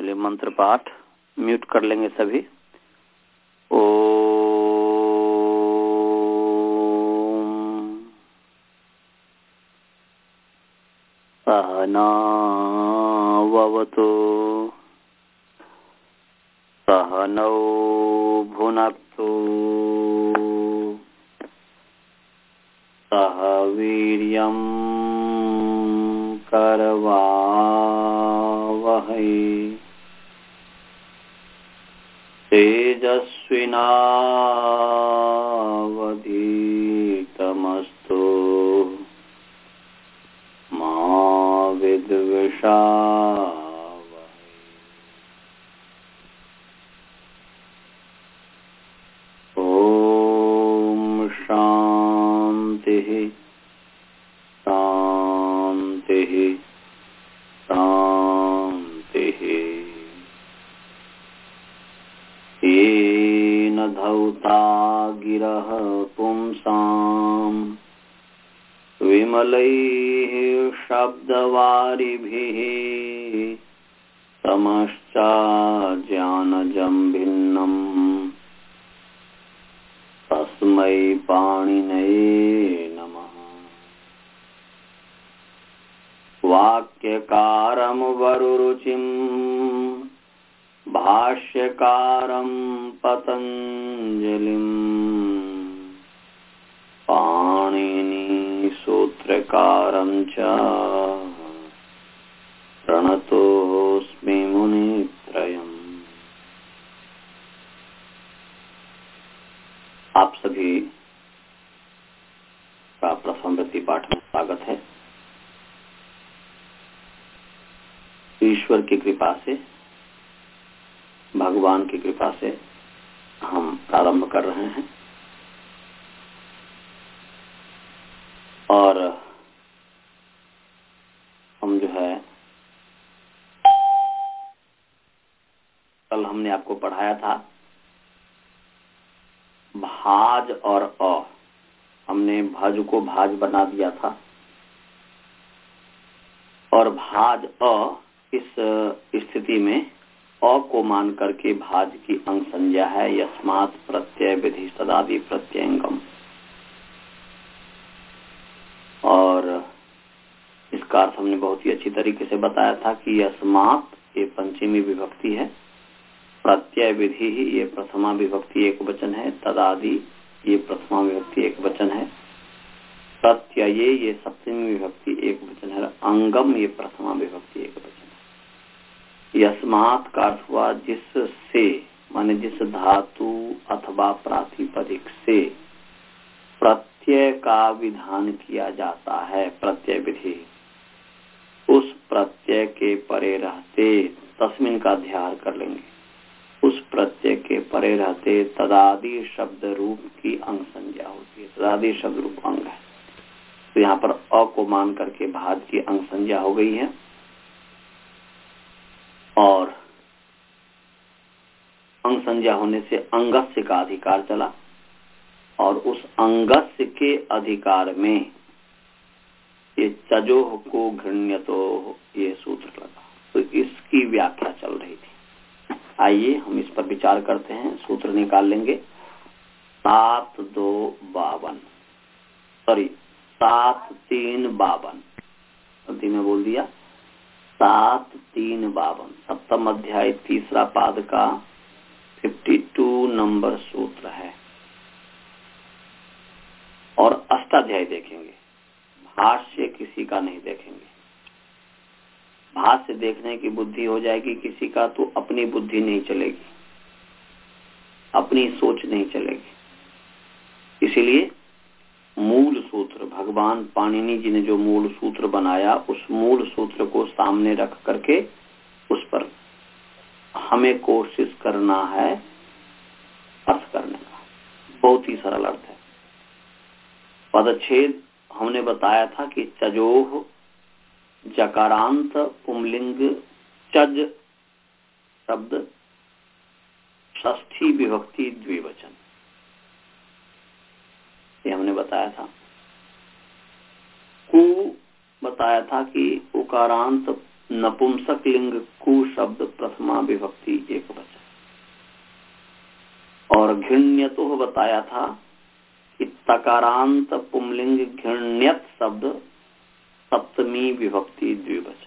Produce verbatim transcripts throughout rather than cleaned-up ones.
चलिए मंत्र पाठ म्यूट कर लेंगे सभी। ओम सहना ववतु सहनौ भुनक्तु सह वीर्यं करवावहै तेजस्विनावधीतमस्तु मा विद्विषावहै। ओम शांतिः शांतिः शांतिः। येन धौता गिरः पुंसाम् विमलैः शब्दवारिभिः तमश्चाज्ञानजं भिन्नम् तस्मै पाणिनये नमः। वाक्यकारं वरुरुचिं भाष्यकारं पतञ्जलिं पाणिनि सूत्रकारं च प्रणतोऽस्मि मुनित्रयम्। आप सभी का प्रसन्नति पाठ में स्वागत है। ईश्वर की कृपा से, भगवान की कृपा से हम प्रारंभ कर रहे हैं और हम जो है कल हमने आपको पढ़ाया था भाज और अ। हमने भज को भाज बना दिया था और भाज अ इस स्थिति में अ को मान करके भाज की अंग संज्ञा है। यस्मात् प्रत्यय विधि सदादि प्रत्ययंगम। और इसका अर्थ हमने बहुत ही अच्छी तरीके से बताया था कि यस्मात् ये पंचमी विभक्ति है, प्रत्यय विधि ही ये प्रथमा विभक्ति एक वचन है, तदादि ये प्रथमा विभक्ति एक वचन है, प्रत्यय ये सप्तमी विभक्ति एक वचन है, अंगम ये प्रथमा विभक्ति एक वचन है। यस्मात् का अर्थ हुआ जिससे, माने जिस धातु अथवा प्रातिपदिक से प्रत्यय का विधान किया जाता है, प्रत्यय विधि, उस प्रत्यय के परे रहते, तस्मिन का अध्याय कर लेंगे, उस प्रत्यय के परे रहते तदादि शब्द रूप की अंग संज्ञा होती है। तदादि शब्द रूप अंग है, तो यहाँ पर अ को मान करके भाज की अंग संज्ञा हो गई है और अंग संज्ञा होने से अंगस्य का अधिकार चला और उस अंगस्य के अधिकार में ये चजोह को घृण्यतो ये सूत्र लगा, तो इसकी व्याख्या चल रही थी। आइए हम इस पर विचार करते हैं। सूत्र निकाल लेंगे। सात दो बावन, सॉरी सात तीन बावन, गलती में बोल दिया, सात तीन बावन, सप्तम अध्याय तीसरा पाद का बावन नंबर सूत्र है। और अष्टाध्याय देखेंगे, भाष्य किसी का नहीं देखेंगे। भाष्य देखने की बुद्धि हो जाएगी किसी का तो अपनी बुद्धि नहीं चलेगी, अपनी सोच नहीं चलेगी। इसीलिए मूल सूत्र, भगवान पाणिनि जी ने जो मूल सूत्र बनाया, उस मूल सूत्र को सामने रख करके उस पर हमें कोशिश करना है अर्थ करने का। बहुत ही सरल अर्थ है। पदच्छेद हमने बताया था कि चजोह जकारांत पुंलिंग चज शब्द षष्ठी विभक्ति द्विवचन, ये हमने बताया था। कु बताया था कि उकारांत नपुंसक लिंग कु शब्द प्रथमा विभक्ति एक वचन। और घृण्यतो बताया था कि तकारांत पुंलिंग घृण्यत शब्द सप्तमी विभक्ति द्विवचन।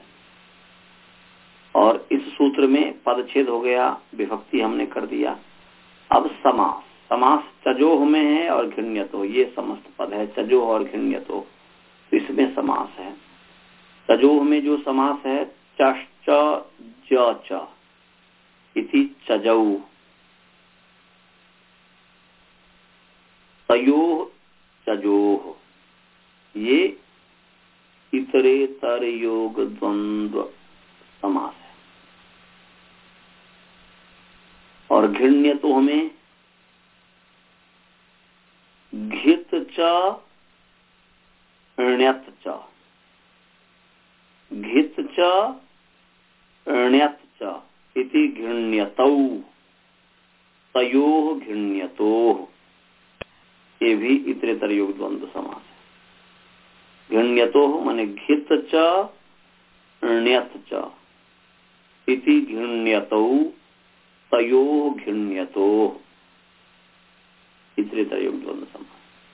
और इस सूत्र में पदच्छेद हो गया, विभक्ति हमने कर दिया। अब समास, समास चजोह में है और घृण्यतो, ये समस्त पद है चजोह और घृण्यतो, इसमें समास है। चजोह में जो समास है चश्च ज च इति चजौ, तयोः चजोह, ये इतरेतर योग द्वंद्व समास है। और घृण्यतो में घित च ण्यत च, घित च ण्यत च इति घृण्यतौ, तयोः घृण्यतोः, ये भी इतरेतर योग द्वंद्व समास है। घृण्यतोः माने घित च ण्यत च इति घृण्यतौ, तयोः घृण्यतोः, इतरेतर योग द्वंद्व समास।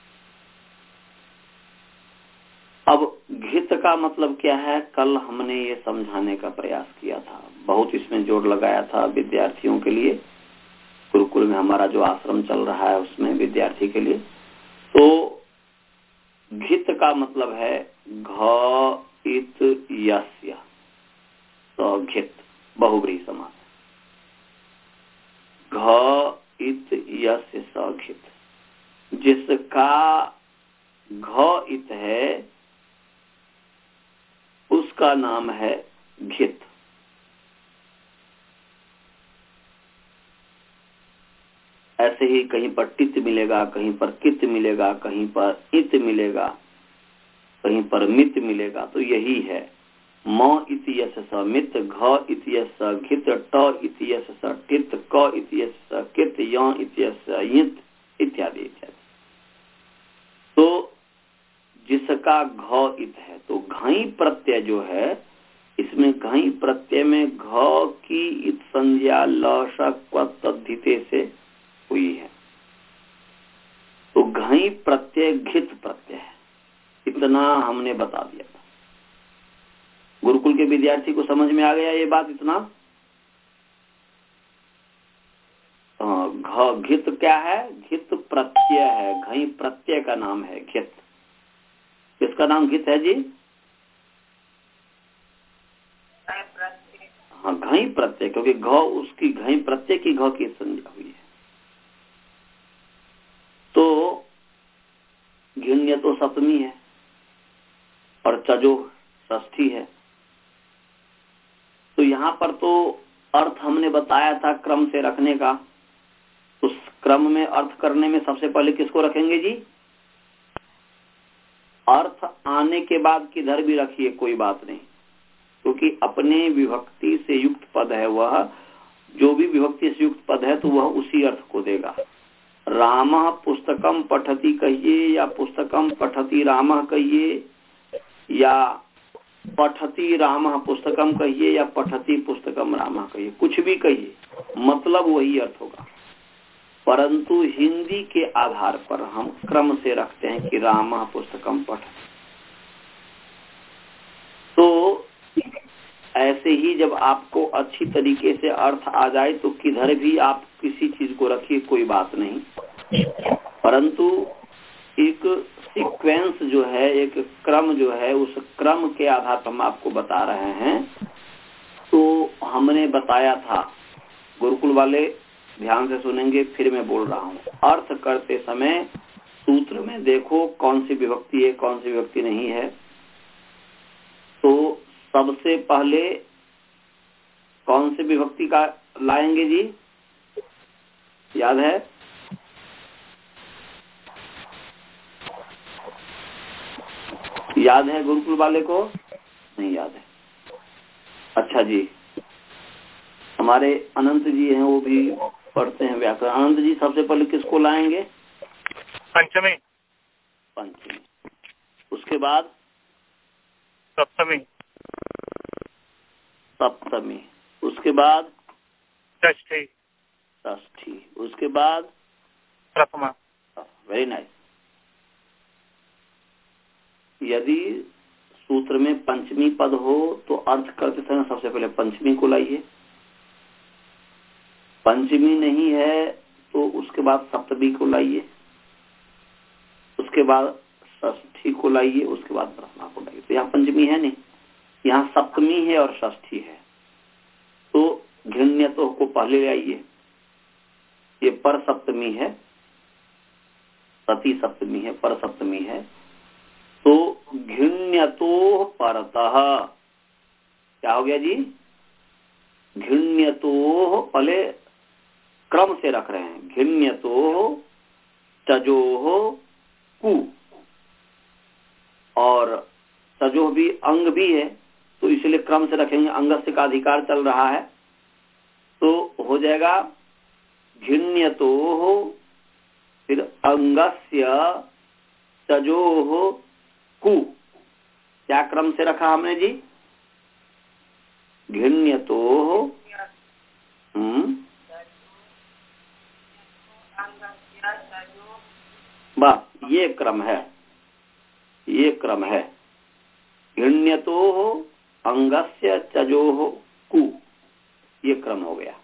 अब घित का मतलब क्या है, कल हमने ये समझाने का प्रयास किया था, बहुत इसमें जोर लगाया था विद्यार्थियों के लिए। गुरुकुल में हमारा जो आश्रम चल रहा है उसमें विद्यार्थी के लिए। तो घित का मतलब है घ इत यस्य, तो घित बहुव्रीहि समास, घ इत यस्य स घित, जिसका घ इत है उसका नाम है घित। ऐसे ही कहीं पर टित मिलेगा, कहीं पर कित मिलेगा, कहीं पर इत मिलेगा, कहीं पर मित मिलेगा। तो यही है म इतियस स मित, घ इतियस स घित, ट इतियस स टित, क इतियस स कित, य इतियस स यित इत्यादि इत्यादि। तो जिसका घ इत है, तो घई प्रत्यय जो है, इसमें घई प्रत्यय में घ की इत संज्ञा ल श क्व तद्धिते से हुई है, तो घई प्रत्यय घित प्रत्यय है। इतना हमने बता दिया था। गुरुकुल के विद्यार्थी को समझ में आ गया ये बात इतना? घ घित क्या है? घित प्रत्यय है, घई प्रत्यय का नाम है घित। किसका नाम घित है जी? हाँ, घई प्रत्यय, क्योंकि घ उसकी घई प्रत्यय की घ की संज्ञा हुई है। तो घृण्य तो सप्तमी है और चजो षष्ठी है। तो यहाँ पर तो अर्थ हमने बताया था क्रम से रखने का। उस क्रम में अर्थ करने में सबसे पहले किसको रखेंगे जी? अर्थ आने के बाद किधर भी रखिए कोई बात नहीं, क्योंकि तो अपने विभक्ति से युक्त पद है, वह जो भी विभक्ति से युक्त पद है तो वह उसी अर्थ को देगा। रामः पुस्तकम पठति कहिए, या पुस्तकम पठति रामः कहिए, या पठति रामः पुस्तकम कहिए, या पठति पुस्तकम रामः कहिए, कुछ भी कहिए, मतलब वही अर्थ होगा। परंतु हिंदी के आधार पर हम क्रम से रखते हैं कि रामः पुस्तकम पठति। तो ऐसे ही जब आपको अच्छी तरीके से अर्थ आ जाए तो किधर भी आप किसी चीज को रखिए, कोई बात नहीं। परंतु एक सीक्वेंस जो है, एक क्रम जो है, उस क्रम के आधार पर हम आपको बता रहे हैं। तो हमने बताया था, गुरुकुल वाले ध्यान से सुनेंगे, फिर मैं बोल रहा हूँ। अर्थ करते समय सूत्र में देखो कौन सी विभक्ति है, कौन सी विभक्ति नहीं है। तो सबसे पहले कौन सी विभक्ति का लाएंगे जी? याद है? याद है गुरुकुल वाले को? नहीं याद है। अच्छा जी, हमारे अनंत जी हैं, वो भी पढ़ते हैं व्याकरण। अनंत जी सबसे पहले किसको लाएंगे? पंचमी। पंचमी। उसके बाद सप्तमी। सप्तमी, उसके बाद षष्ठी, षष्ठी, उसके बाद प्रथमा। Very nice. यदि सूत्र में पंचमी पद हो तो अर्थ करते समय सबसे पहले पंचमी को लाइए, पंचमी नहीं है तो उसके बाद सप्तमी को लाइए, उसके बाद षष्ठी को लाइए, उसके बाद प्रथमा को लाइए। तो यहाँ पंचमी है नहीं, यहाँ सप्तमी है और षष्ठी है। तो घृण्यतो को पहले ले आइए, ये पर सप्तमी है, सती सप्तमी है, पर सप्तमी है। तो घृण्यतो परतः क्या हो गया जी? घृण्यतो पहले क्रम से रख रहे हैं, घृण्यतो तजोह कु, और तजोह भी अंग भी है तो इसलिए क्रम से रखेंगे, अंगस्य का अधिकार चल रहा है तो हो जाएगा घृण्यतो, फिर अंगस्य तजोह कु। क्या क्रम से रखा हमने जी? घृण्यतो, हम्म बस ये क्रम है, ये क्रम है। घृण्यतो अंगस्य तजोह कु, ये क्रम हो गया।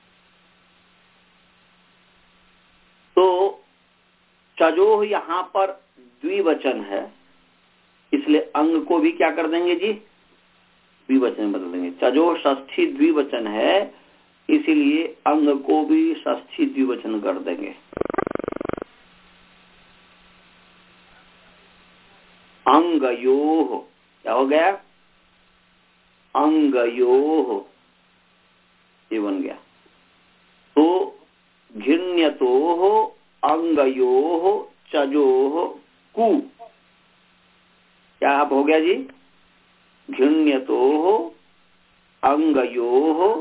तो तजोह यहाँ पर द्विवचन है, इसलिए अंग को भी क्या कर देंगे जी? द्विवचन बदल देंगे। तजोह षष्ठी द्विवचन है, इसीलिए अंग को भी षष्ठी द्विवचन कर देंगे। अंगयोः क्या हो गया? अंगयोः, ये बन गया। तो घृण्यतोः अंगयोः तजोह कु, क्या आप हो गया जी? घृण्यतोः अंगयोः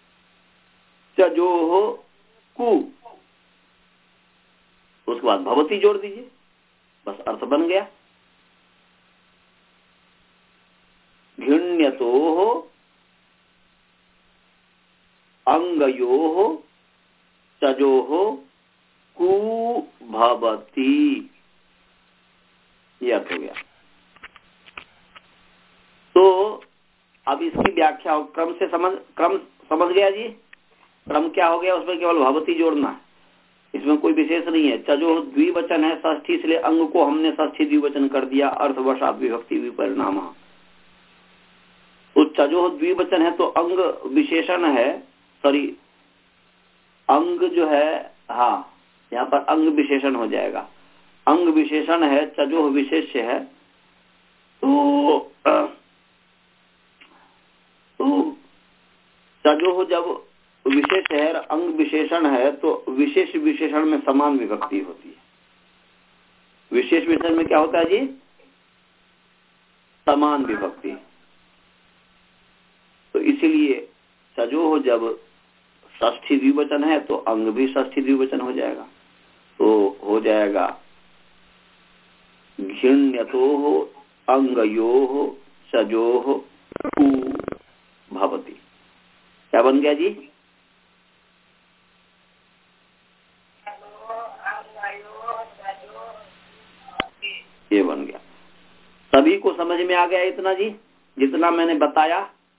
तजोह कु, उसके बाद भवती जोड़ दीजिए, बस अर्थ बन गया। घृण्यतोः अंगयोः तजोह कु भवती, यह अर्थ हो गया। तो अब इसकी व्याख्या हो, क्रम से समझ क्रम समझ गया जी? क्रम क्या हो गया? उसमें केवल भवती जोड़ना है, इसमें कोई विशेष नहीं है। तजोह द्विवचन है षष्ठी, इसलिए अंग को हमने षष्ठी द्विवचन कर दिया, अर्थवशात विभक्ति विपरिणाम। तो तजोह द्विवचन है तो अंग विशेषण है, सॉरी अंग जो है, हाँ यहाँ पर अंग विशेषण हो जाएगा। अंग विशेषण है, तजोह विशेष्य है। तो तो तजोह जब विशेष है, अंग विशेषण है, तो विशेष विशेषण में समान विभक्ति होती है। विशेष विशेषण में क्या होता है जी? समान विभक्ति। तो इसीलिए तजोह जब षष्ठी द्विवचन है तो अंग भी षष्ठी द्विवचन हो जाएगा। तो हो जाएगा घृण्यतोः अंगयोः तजोह कु भवती। क्या बन गया जी? ये बन गया। सभी को समझ में आ गया इतना जी, जितना मैंने बताया?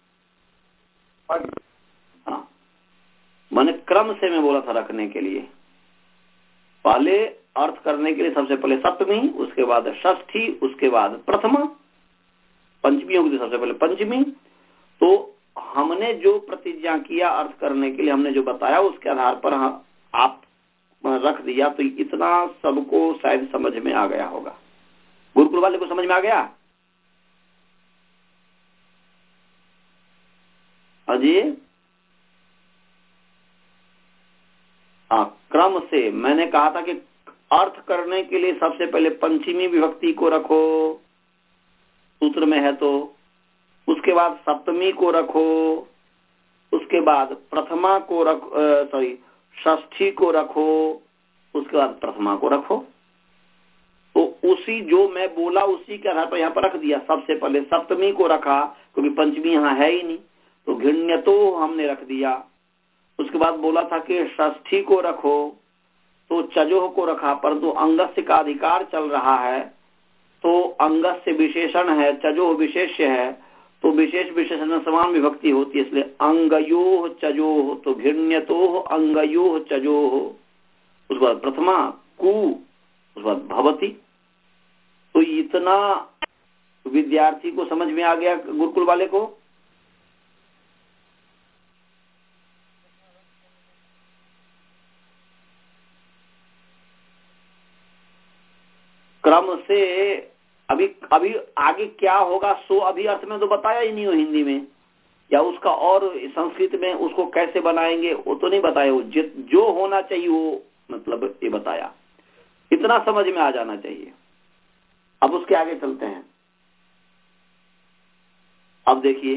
हाँ, मैंने क्रम से मैं बोला था रखने के लिए। पहले अर्थ करने के लिए सबसे पहले सप्तमी, उसके बाद षष्ठी, उसके बाद प्रथमा, पंचमी होगी तो सबसे पहले पंचमी। तो हमने जो प्रतिज्ञा किया अर्थ करने के लिए, हमने जो बताया उसके आधार पर आप रख दिया, तो इतना सबको शायद समझ में आ गया होगा। गुरुकुल वाले को समझ में आ गया? अजी हाँ, क्रम से मैंने कहा था कि अर्थ करने के लिए सबसे पहले पंचमी विभक्ति को रखो, सूत्र में है तो, उसके बाद सप्तमी को रखो, उसके बाद प्रथमा को रखो, सॉरी षष्ठी को रखो, उसके बाद प्रथमा को रखो। तो उसी जो मैं बोला उसी के आधार पर यहाँ पर रख दिया। सबसे पहले सप्तमी को रखा क्योंकि पंचमी यहाँ है ही नहीं, तो घृण्यतो हमने रख दिया। उसके बाद बोला था कि षष्ठी को रखो, तो चजोह को रखा, परंतु अंगस्य का अधिकार चल रहा है, तो अंगस्य विशेषण है, चजोह विशेष्य है, तो विशेष विशेषण में समान विभक्ति होती है, इसलिए अंगयोः चजोह, तो घृण्यतोः अंगयोः चजोह। उसके बाद प्रथमा कु, उसके बाद भवति। तो इतना विद्यार्थी को समझ में आ गया, गुरुकुल वाले को? क्रम से अभी अभी आगे क्या होगा सो अभी अर्थ में तो बताया ही नहीं हो हिंदी में, या उसका और संस्कृत में उसको कैसे बनाएंगे वो तो नहीं बताया। वो जो होना चाहिए वो मतलब ये बताया, इतना समझ में आ जाना चाहिए। अब उसके आगे चलते हैं। अब देखिए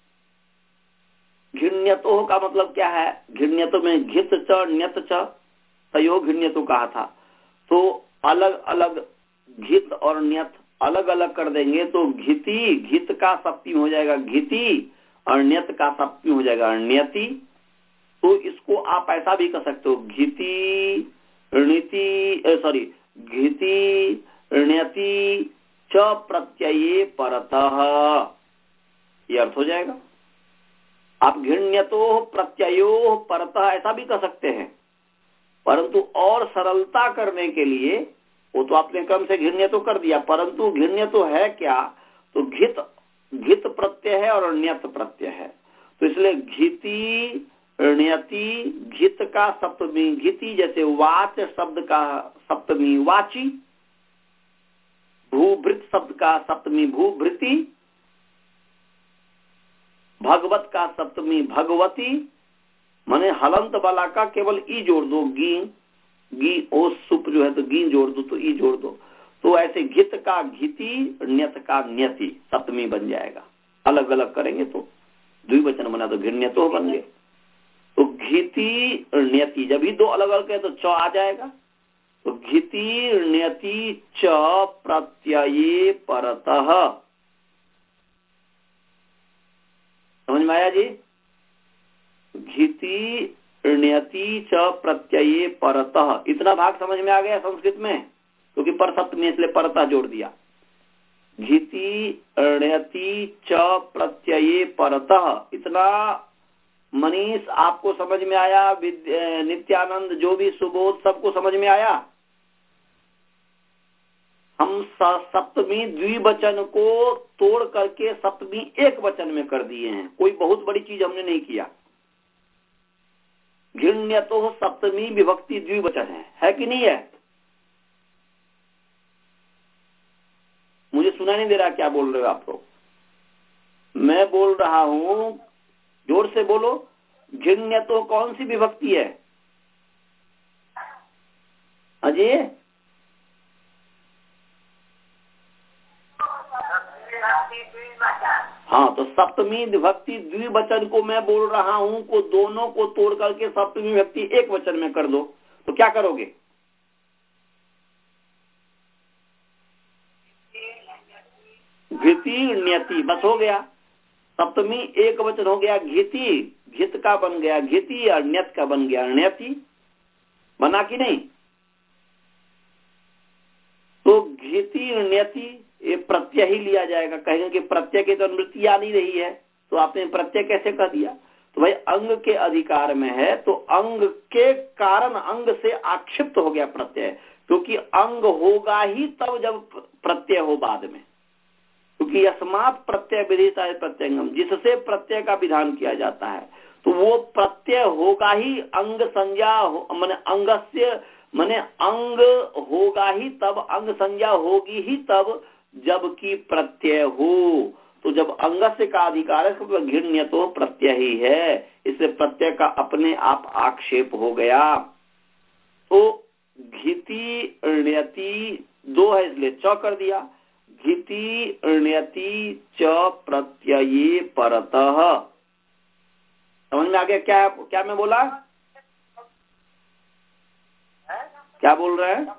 घृण्यतो का मतलब क्या है। घृण्यतो में घित च ण्यत च तयो घृण्यतो कहा था, तो अलग अलग घित और ण्यत अलग अलग कर देंगे तो घिति, घित का सप्तमी हो जाएगा घिति, और ण्यत का सप्तमी हो जाएगा ण्यति। तो इसको आप ऐसा भी कर सकते हो, घिति ऋणिति, सॉरी घिति ण्यति च प्रत्यये परतः, ये अर्थ हो जाएगा। आप घृण्यतो प्रत्ययो परतः ऐसा भी कर सकते हैं, परंतु और सरलता करने के लिए वो तो आपने क्रम से घृण्यतो कर दिया, परंतु घृण्यतो है क्या, तो घित घित प्रत्यय है और ण्यत प्रत्यय है, तो इसलिए घिति ण्यति, घित का सप्तमी घिति, जैसे वाच शब्द का सप्तमी वाची, भूभृत शब्द का सप्तमी भूभृति, भगवत का सप्तमी भगवती, माने हलंत वाला का केवल ई जोड़ दो, गी गी ओ सुप जो है तो गी जोड़ दो तो ई जोड़ दो, तो ऐसे घित का घिति, ण्यत का ण्यति सप्तमी बन जाएगा। अलग अलग करेंगे तो द्विवचन बना तो घृण्यतो बन गए। तो घिति ण्यति जब भी दो अलग अलग है तो च आ जाएगा, तो घिति ण्यति च प्रत्यये परतः। समझ में आया जी? घिति ण्यति च प्रत्यये परतः, इतना भाग समझ में आ गया संस्कृत में, क्योंकि तो पर सप्तमी इसलिए परतः जोड़ दिया। घिति ण्यति च प्रत्यये परतः, इतना मनीष आपको समझ में आया? नित्यानंद, जो भी सुबोध, सबको समझ में आया? हम सप्तमी द्विवचन को तोड़ करके सप्तमी एक वचन में कर दिए हैं, कोई बहुत बड़ी चीज हमने नहीं किया। घृण्यतो सप्तमी विभक्ति द्विवचन है, है कि नहीं है? मुझे सुना नहीं दे रहा क्या बोल रहे हो आप लोग? मैं बोल रहा हूं, जोर से बोलो। घृण्यतो कौन सी विभक्ति है अजय? हाँ, तो सप्तमी विभक्ति द्विवचन को मैं बोल रहा हूं को दोनों को तोड़ करके सप्तमी विभक्ति एक वचन में कर दो, तो क्या करोगे? घिति ण्यति, बस हो गया। सप्तमी एक वचन हो गया घिति, घित का बन गया घिति और ण्यत का बन गया ण्यति। बना कि नहीं? तो घिति ण्यति ये प्रत्यय ही लिया जाएगा। कहेंगे कि प्रत्यय की तो अनुवृत्ति आ नहीं रही है, तो आपने प्रत्यय कैसे कर दिया? तो भाई अंग के अधिकार में है, तो अंग के कारण अंग से आक्षिप्त हो गया प्रत्यय, क्योंकि अंग होगा ही तब जब प्रत्यय हो बाद में, क्योंकि अस्मात् प्रत्यय विधिता है प्रत्यंगम, जिससे प्रत्यय का विधान किया जाता है, तो वो प्रत्यय होगा ही अंग संज्ञा, माने अंगस्य माने अंग होगा ही तब, अंग संज्ञा होगी ही तब जबकि प्रत्यय हो। तो जब अंगस्य का अधिकार है तो घृण्य तो प्रत्यय ही है, इससे प्रत्यय का अपने आप आक्षेप हो गया। तो घिति ण्यति दो है इसलिए च कर दिया, घिति ण्यति च प्रत्यये परतः। समझ में आ गया क्या क्या मैं बोला? क्या बोल रहे हैं?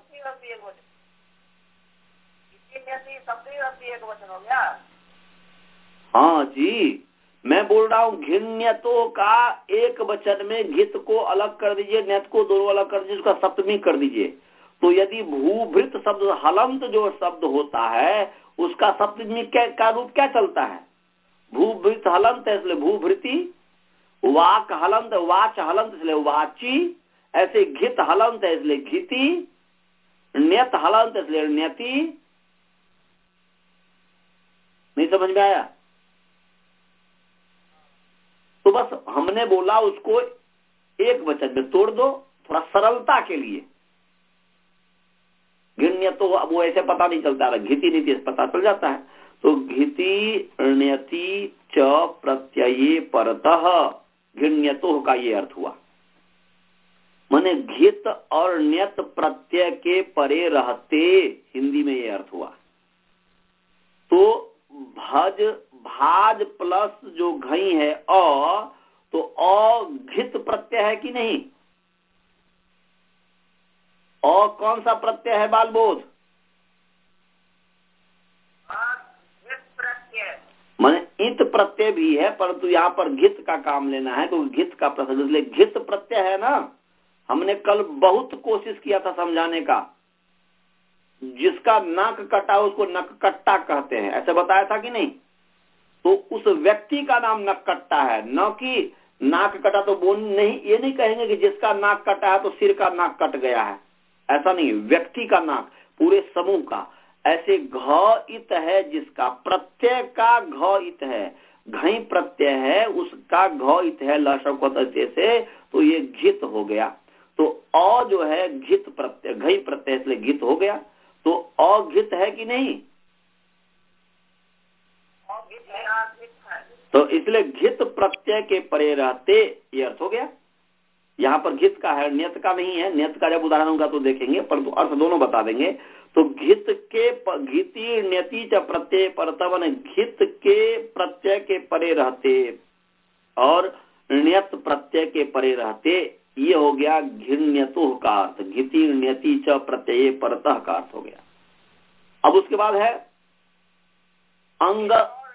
हाँ जी, मैं बोल रहा हूँ घृण्यतो का एक वचन में घित को अलग कर दीजिए, न्यत को दोनों अलग कर दीजिए, उसका सप्तमी कर दीजिए। तो यदि भूभृत शब्द हलंत जो शब्द होता है उसका सप्तमी का रूप क्या चलता है? भूभृत हलंत है इसलिए भूभृति, वाक हलंत वाच हलंत इसलिए वाची, ऐसे घित हलंत है इसलिए घिति, न्यत हलंत इसलिए न्यति। नहीं समझ में आया? तो बस हमने बोला उसको एक वचन में तोड़ दो थोड़ा सरलता के लिए। घृण्य तो अब वो ऐसे पता नहीं चलता है, घिति नीति पता चल जाता है। तो घिति ण्यति च प्रत्यये परतः घृण्यतो का ये अर्थ हुआ। माने घित और ण्यत प्रत्यय के परे रहते, हिंदी में ये अर्थ हुआ। तो भज भाज प्लस जो घई है अ, तो अ घित प्रत्यय है कि नहीं? अ कौन सा प्रत्यय है बाल बोध? माने इत प्रत्यय भी है, परंतु यहाँ पर घित का काम लेना है, क्योंकि घित का प्रत्यय इसलिए घित प्रत्यय है ना। हमने कल बहुत कोशिश किया था समझाने का, जिसका नाक कटा उसको नककट्टा कहते हैं, ऐसे बताया था कि नहीं? तो उस व्यक्ति का नाम नककट्टा है, न कि नाक कटा तो बोल नहीं, ये नहीं कहेंगे कि जिसका नाक कटा है तो सिर का नाक कट गया है, ऐसा नहीं। व्यक्ति का नाक, पूरे समूह का। ऐसे घ इत है जिसका प्रत्यय का घ इत है, घई प्रत्यय है उसका घ इत है लशक से, तो ये घित हो गया। तो अ जो है घित प्रत्यय, घई प्रत्यय इसलिए घित हो गया। तो अघित है कि नहीं? तो इसलिए घित प्रत्यय के परे रहते ये अर्थ हो गया। यहाँ पर घित का है, नियत का नहीं है। नियत का जब उदाहरण होगा तो देखेंगे, परंतु अर्थ दोनों बता देंगे। तो घित के घिति ण्यति च प्रत्यय परतवन, घित के प्रत्यय के परे रहते और ण्यत प्रत्यय के परे रहते, ये हो गया घृण्यतुः का अर्थ। घिति ण्यति च प्रत्यय परतः का अर्थ हो गया। अब उसके बाद है अंग।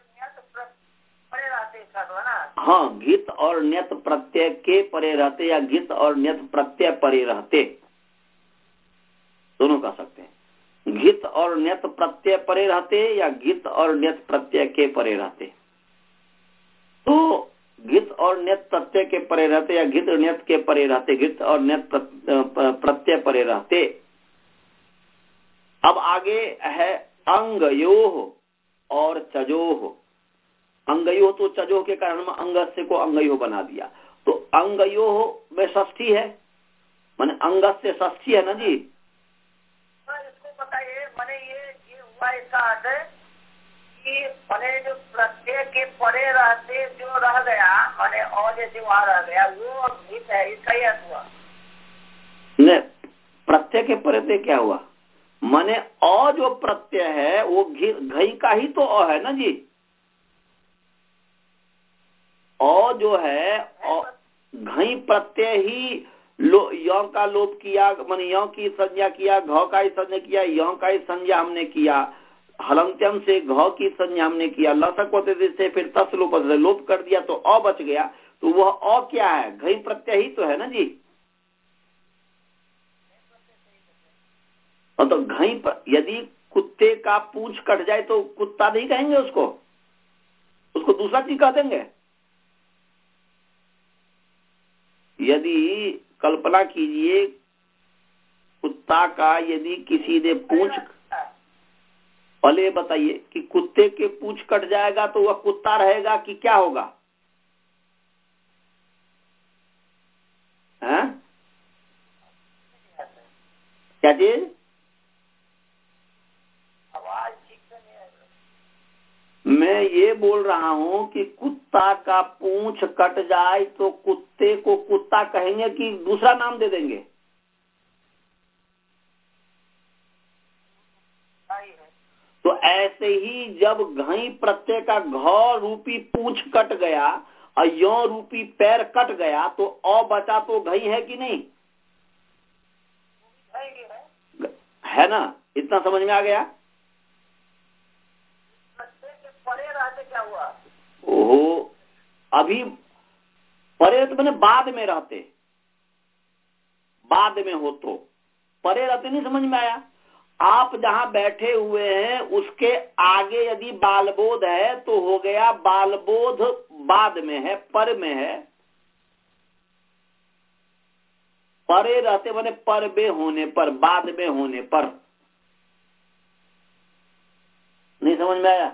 हाँ, घित और ण्यत प्रत्यय के परे रहते या घित और ण्यत प्रत्यय परे रहते, दोनों कह सकते हैं। घित और ण्यत प्रत्यय परे रहते या घित और ण्यत प्रत्यय के परे रहते। तो घित और ण्यत प्रत्यय के परे रहते या घित ण्यत के परे रहते, घित और ण्यत प्रत्यय परे रहते। अब आगे है अंगयोः और चजोः। अंगयोः तो चजोः के कारण हम अंगस्य को अंगयोः बना दिया। तो अंगयोः में षष्ठी है, माने अंगस्य षष्ठी है ना जी। इसको बताइए, माने ये ये हुआ इसका अर्थ है कि माने जो प्रत्यय के परे रहते जो रह गया, माने और जैसे वहाँ रह गया वो घित है, इसका ही अर्थ हुआ। नहीं, प्रत्यय के परे से क्या हुआ? माने अ जो प्रत्यय है वो घई का ही तो अ है ना जी। अ जो है घई प्रत्यय ही लो य का लोप किया, माने य की संज्ञा किया, घ का ही संज्ञा किया, य का ही संज्ञा हमने किया, हलंत्यम से घ की संज्ञा हमने किया, लसक होते से फिर तस लोप लोप कर दिया तो अ बच गया। तो वह अ क्या है? घई प्रत्यय ही तो है ना जी। तो घई पर यदि कुत्ते का पूंछ कट जाए तो कुत्ता नहीं कहेंगे उसको, उसको दूसरा चीज कह देंगे। यदि कल्पना कीजिए कुत्ता का यदि किसी ने पूंछ, पहले बताइए कि कुत्ते के पूंछ कट जाएगा तो वह कुत्ता रहेगा कि क्या होगा? हैं? क्या चीज? मैं ये बोल रहा हूँ कि कुत्ता का पूंछ कट जाए तो कुत्ते को कुत्ता कहेंगे कि दूसरा नाम दे देंगे? तो ऐसे ही जब घई प्रत्यय का घ रूपी पूंछ कट गया और यो रूपी पैर कट गया तो अ बचा तो घई है कि नहीं? है ना? इतना समझ में आ गया? परे रहते क्या हुआ? ओहो, अभी परे रहते मैंने बाद में रहते, बाद में हो तो परे रहते, नहीं समझ में आया? आप जहां बैठे हुए हैं उसके आगे यदि बालबोध है तो हो गया बालबोध बाद में है, पर में है। परे रहते मैंने पर बे होने पर, बाद में होने पर। नहीं समझ में आया?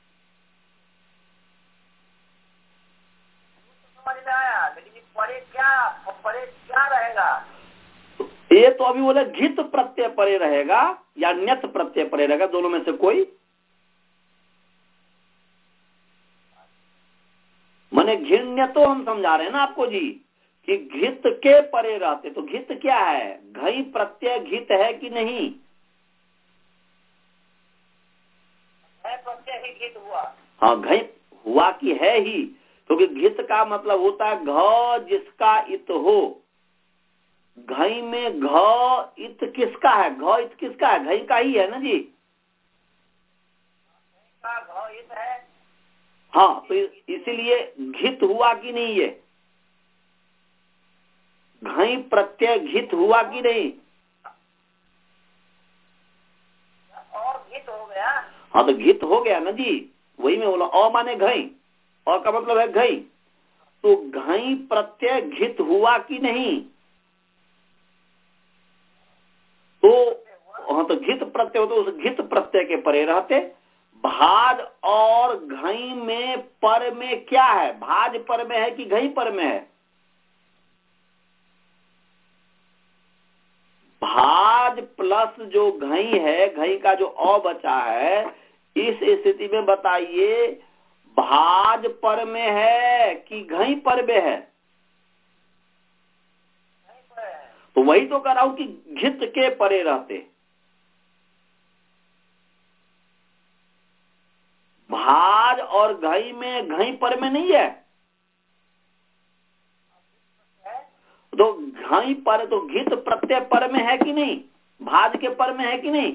समझ में आया, लेकिन परे क्या, परे क्या रहेगा? ये तो अभी बोले घित प्रत्यय परे रहेगा या न्यत प्रत्यय परे रहेगा, दोनों में से कोई। माने घिण्य तो हम समझा रहे हैं ना आपको जी कि घित के परे रहते, तो घित क्या है? घई प्रत्यय घित है कि नहीं? है, प्रत्यय ही घित हुआ। हाँ, घई हुआ कि है ही, क्योंकि तो घित का मतलब होता है घ जिसका इत हो। घई में घ इत किसका है? घ इत किसका है? घई का ही है ना जी। का घ इत है। हाँ, तो इसीलिए घित हुआ कि नहीं? ये घई प्रत्यय घित हुआ कि नहीं? और घित हो गया। हाँ, तो घित हो गया ना जी, वही में बोला अ माने घई, और का मतलब है घई। तो घई प्रत्यय घित हुआ कि नहीं? तो हाँ, तो घित प्रत्यय हो तो उस घित प्रत्यय के परे रहते। भाज और घई में पर में क्या है? भाज पर में है कि घई पर में है? भाज प्लस जो घई है, घई का जो अ बचा है, इस स्थिति में बताइए भाज पर में है कि घई पर में है? तो वही तो कह रहा हूं कि घित के परे रहते। भाज और घई में घई पर में नहीं है, तो घई पर, तो घित प्रत्यय पर में है कि नहीं? भाज के पर में है कि नहीं?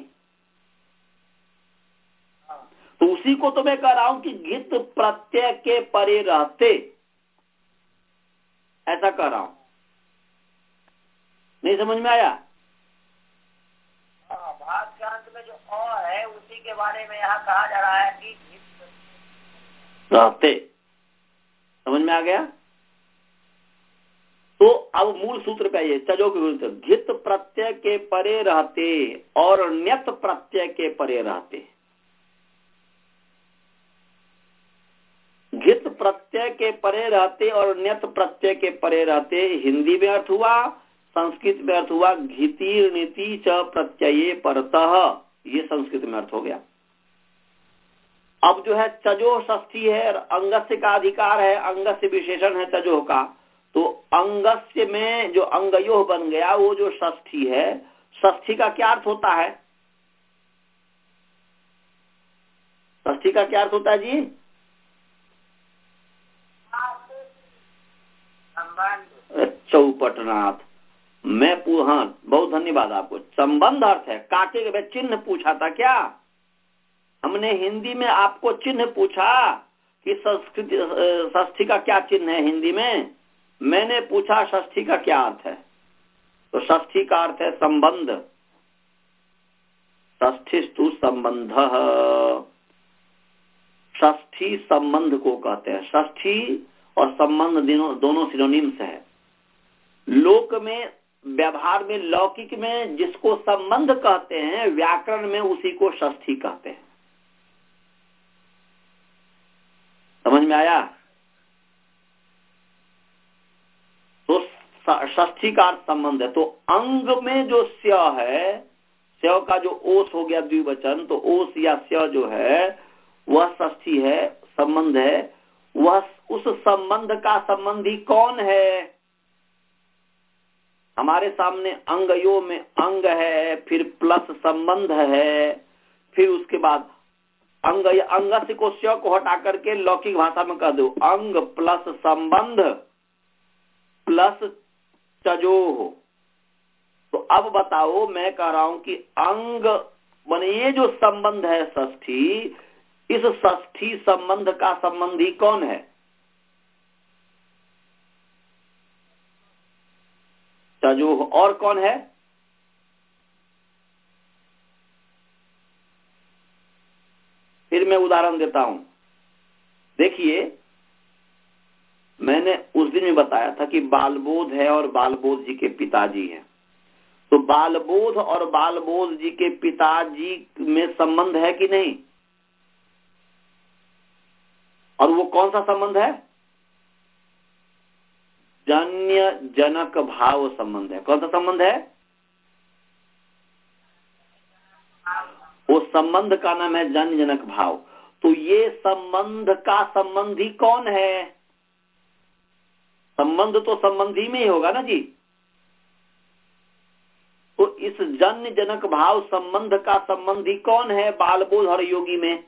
तो उसी को तो मैं कह रहा हूं कि घित प्रत्यय के परे रहते, ऐसा कह रहा हूं। नहीं समझ में आया? भाग के अंत में जो अ है उसी के बारे में यहाँ कहा जा रहा है कि रहते। समझ में आ गया? तो अब मूल सूत्र पे आइए, तजो के विरुद्ध घित प्रत्यय के परे रहते और न्यत प्रत्यय के परे रहते। घित प्रत्यय के परे रहते और न्यत प्रत्यय के परे रहते, हिंदी में अर्थ हुआ, संस्कृत में अर्थ हुआ घितिर नीति च प्रत्यये परतः, ये संस्कृत में अर्थ हो गया। अब जो है चजो षष्ठी है, अंगस्य का अधिकार है, अंगस्य विशेषण है चजो का, तो अंगस्य में जो अंगयो बन गया वो जो षष्ठी है, षष्ठी का क्या अर्थ होता है? षष्ठी का क्या अर्थ होता है जी? चौपटनाथ, मैं हाँ बहुत धन्यवाद आपको। संबंध अर्थ है, काके के चिन्ह पूछा था क्या? हमने हिंदी में आपको चिन्ह पूछा कि संस्कृत षष्ठी का क्या चिन्ह है हिंदी में, मैंने पूछा षष्ठी का क्या अर्थ है, तो षष्ठी का अर्थ है संबंध। षष्ठीस्तु संबंध, षष्ठी संबंध को कहते हैं। षष्ठी और संबंध दोनों दोनों सिनोनिम्स है। लोक में, व्यवहार में, लौकिक में जिसको संबंध कहते हैं, व्याकरण में उसी को षष्ठी कहते हैं। समझ में आया? तो षष्ठी का अर्थ संबंध है। तो अंग में जो स्य है, स्य का जो ओस हो गया द्विवचन, तो ओस या स्य जो है वह षष्ठी है, संबंध है। वह उस संबंध का संबंधी कौन है? हमारे सामने अंगयो में अंग है, फिर प्लस संबंध है, फिर उसके बाद अंग, अंगस्य को स्य को हटा करके लौकिक भाषा में कह दो अंग प्लस संबंध प्लस चजो। तो अब बताओ, मैं कह रहा हूं कि अंग माने ये जो संबंध है षष्ठी, इस षष्ठी संबंध का संबंधी कौन है? चजोह, और कौन है? फिर मैं उदाहरण देता हूं। देखिए, मैंने उस दिन में बताया था कि बालबोध है और बालबोध जी के पिताजी हैं। तो बालबोध और बालबोध जी के पिताजी में संबंध है कि नहीं? और वो कौन सा संबंध है? जन्य जनक भाव संबंध है। कौन सा संबंध है? वो संबंध का नाम है जन्य जनक भाव। तो ये संबंध का संबंधी कौन है? संबंध तो संबंधी में ही होगा ना जी। तो इस जन्य जनक भाव संबंध का संबंधी कौन है बालबोध और योगी में?